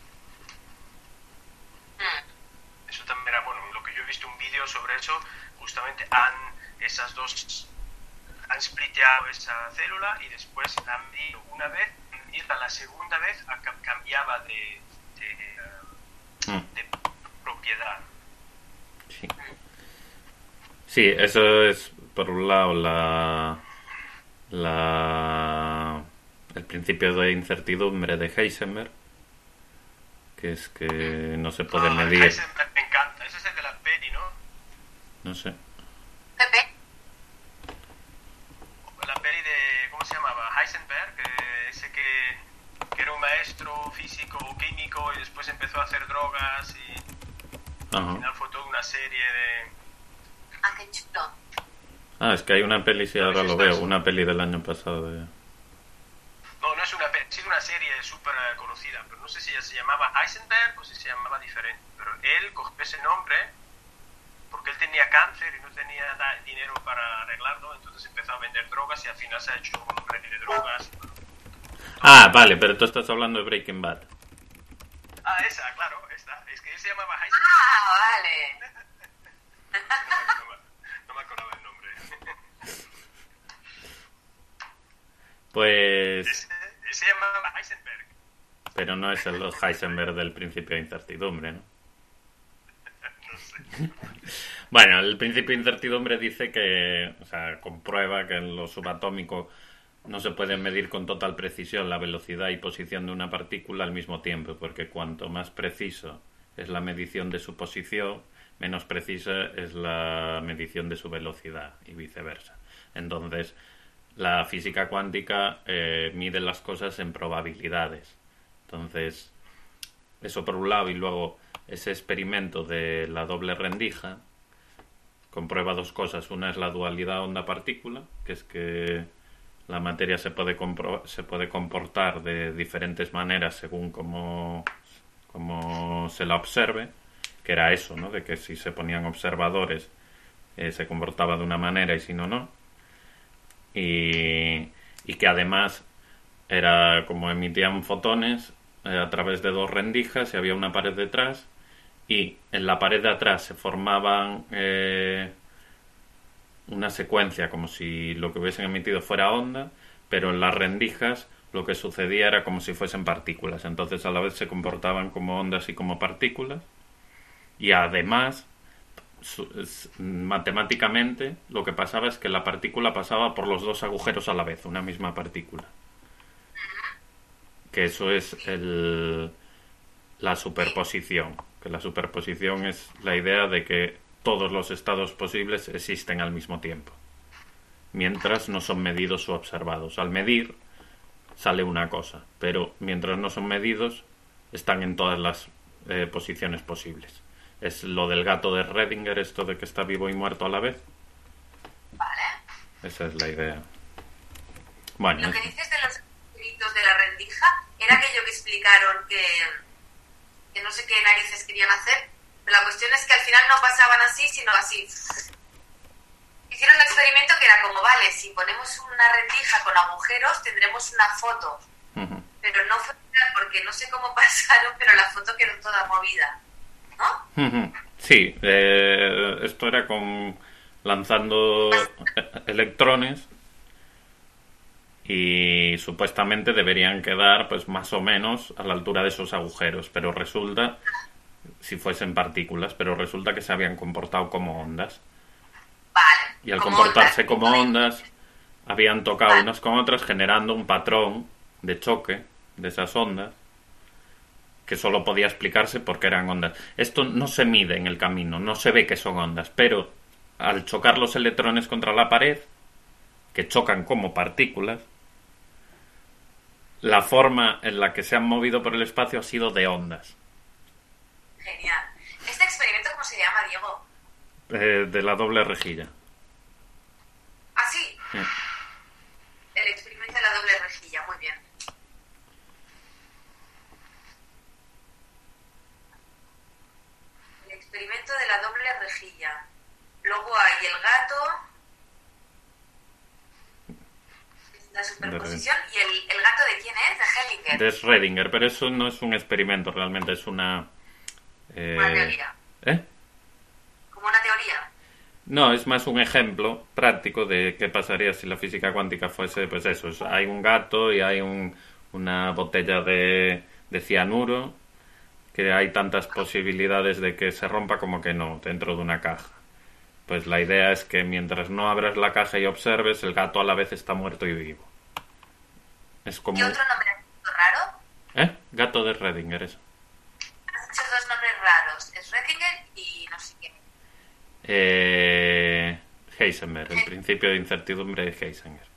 Mm. Eso también era, bueno, lo que yo he visto un vídeo sobre eso, justamente han, esas dos, han spliteado esa célula y después la han medido una vez, y la segunda vez cambiaba de, de, Mm. de propiedad. Sí. Sí, eso es por un lado la, la el principio de incertidumbre de Heisenberg, que es que no se puede Ah, medir. Heisenberg me encanta, ese es el de la peli, ¿no? No sé. Pepe. La peli de, ¿cómo se llamaba? Heisenberg, eh, ese que, que era un maestro físico o químico y después empezó a hacer drogas y Ajá. al final fue toda una serie de... Ah, qué chulo. Ah, es que hay una peli, sí, ahora lo veo, una peli del año pasado. De... No, no es una peli, es una serie súper conocida, pero no sé si se llamaba Heisenberg o si se llamaba diferente. Pero él cogió ese nombre porque él tenía cáncer y no tenía dinero para arreglarlo, entonces empezó a vender drogas y al final se ha hecho un hombre de drogas. Ah, vale, pero tú estás hablando de Breaking Bad. Ah, esa, claro, esta. Es que él se llamaba Heisenberg. Ah, vale. No, me- no me acordaba el nombre. Pues... Ese, se llamaba Heisenberg. Pero no es el Heisenberg del principio de incertidumbre, ¿no? No sé. Bueno, el principio de incertidumbre dice que, o sea, comprueba que en lo subatómico no se puede medir con total precisión la velocidad y posición de una partícula al mismo tiempo, porque cuanto más preciso es la medición de su posición, menos precisa es la medición de su velocidad y viceversa. Entonces, la física cuántica eh, mide las cosas en probabilidades. Entonces, eso por un lado, y luego ese experimento de la doble rendija comprueba dos cosas. Una es la dualidad onda-partícula, que es que la materia se puede, compro- se puede comportar de diferentes maneras según cómo, cómo se la observe, que era eso, ¿no? De que si se ponían observadores eh, se comportaba de una manera y si no, no. Y, y que además era como emitían fotones eh, a través de dos rendijas y había una pared detrás y en la pared de atrás se formaban eh, una secuencia como si lo que hubiesen emitido fuera onda, pero en las rendijas lo que sucedía era como si fuesen partículas, entonces a la vez se comportaban como ondas y como partículas y además matemáticamente lo que pasaba es que la partícula pasaba por los dos agujeros a la vez, una misma partícula, que eso es el, la superposición, que la superposición es la idea de que todos los estados posibles existen al mismo tiempo, mientras no son medidos o observados. Al medir sale una cosa, pero mientras no son medidos están en todas las eh, posiciones posibles. Es lo del gato de Schrödinger, esto de que está vivo y muerto a la vez. Vale. Esa es la idea. Bueno, Lo que eso. dices de los gritos de la rendija era aquello que explicaron que, que no sé qué narices querían hacer, pero la cuestión es que al final no pasaban así, sino así. Hicieron el experimento que era como, vale, si ponemos una rendija con agujeros tendremos una foto. Uh-huh. Pero no fue real porque no sé cómo pasaron, pero la foto quedó toda movida, ¿no? Uh-huh. Sí, eh, esto era con lanzando electrones y supuestamente deberían quedar pues más o menos a la altura de esos agujeros, pero resulta, si fuesen partículas, pero resulta que se habían comportado como ondas. Vale. Y al como comportarse ondas. como ondas, habían tocado Vale. unas con otras generando un patrón de choque de esas ondas que solo podía explicarse porque eran ondas. Esto no se mide en el camino, no se ve que son ondas, pero al chocar los electrones contra la pared, que chocan como partículas, la forma en la que se han movido por el espacio ha sido de ondas. Genial. ¿Este experimento cómo se llama, Diego? Eh, de la doble rejilla. Ah, sí. Sí. El experimento de la doble rejilla, muy bien. El experimento de la doble rejilla. Luego hay el gato. La superposición. ¿Y el, el gato de quién es? ¿De Hellinger? De Schrödinger, pero eso no es un experimento, realmente es una... Eh... Una teoría. ¿Eh? Como una teoría. No, es más un ejemplo práctico de qué pasaría si la física cuántica fuese, pues eso, es- hay un gato y hay un, una botella de, de cianuro, que hay tantas posibilidades de que se rompa como que no, dentro de una caja. Pues la idea es que mientras no abras la caja y observes, el gato a la vez está muerto y vivo. Es como... ¿Qué otro nombre raro? ¿Eh? Gato de Schrödinger, eso. Has dicho dos nombres raros. Schrödinger y no sé qué. Eh... Heisenberg, el principio de incertidumbre de Heisenberg.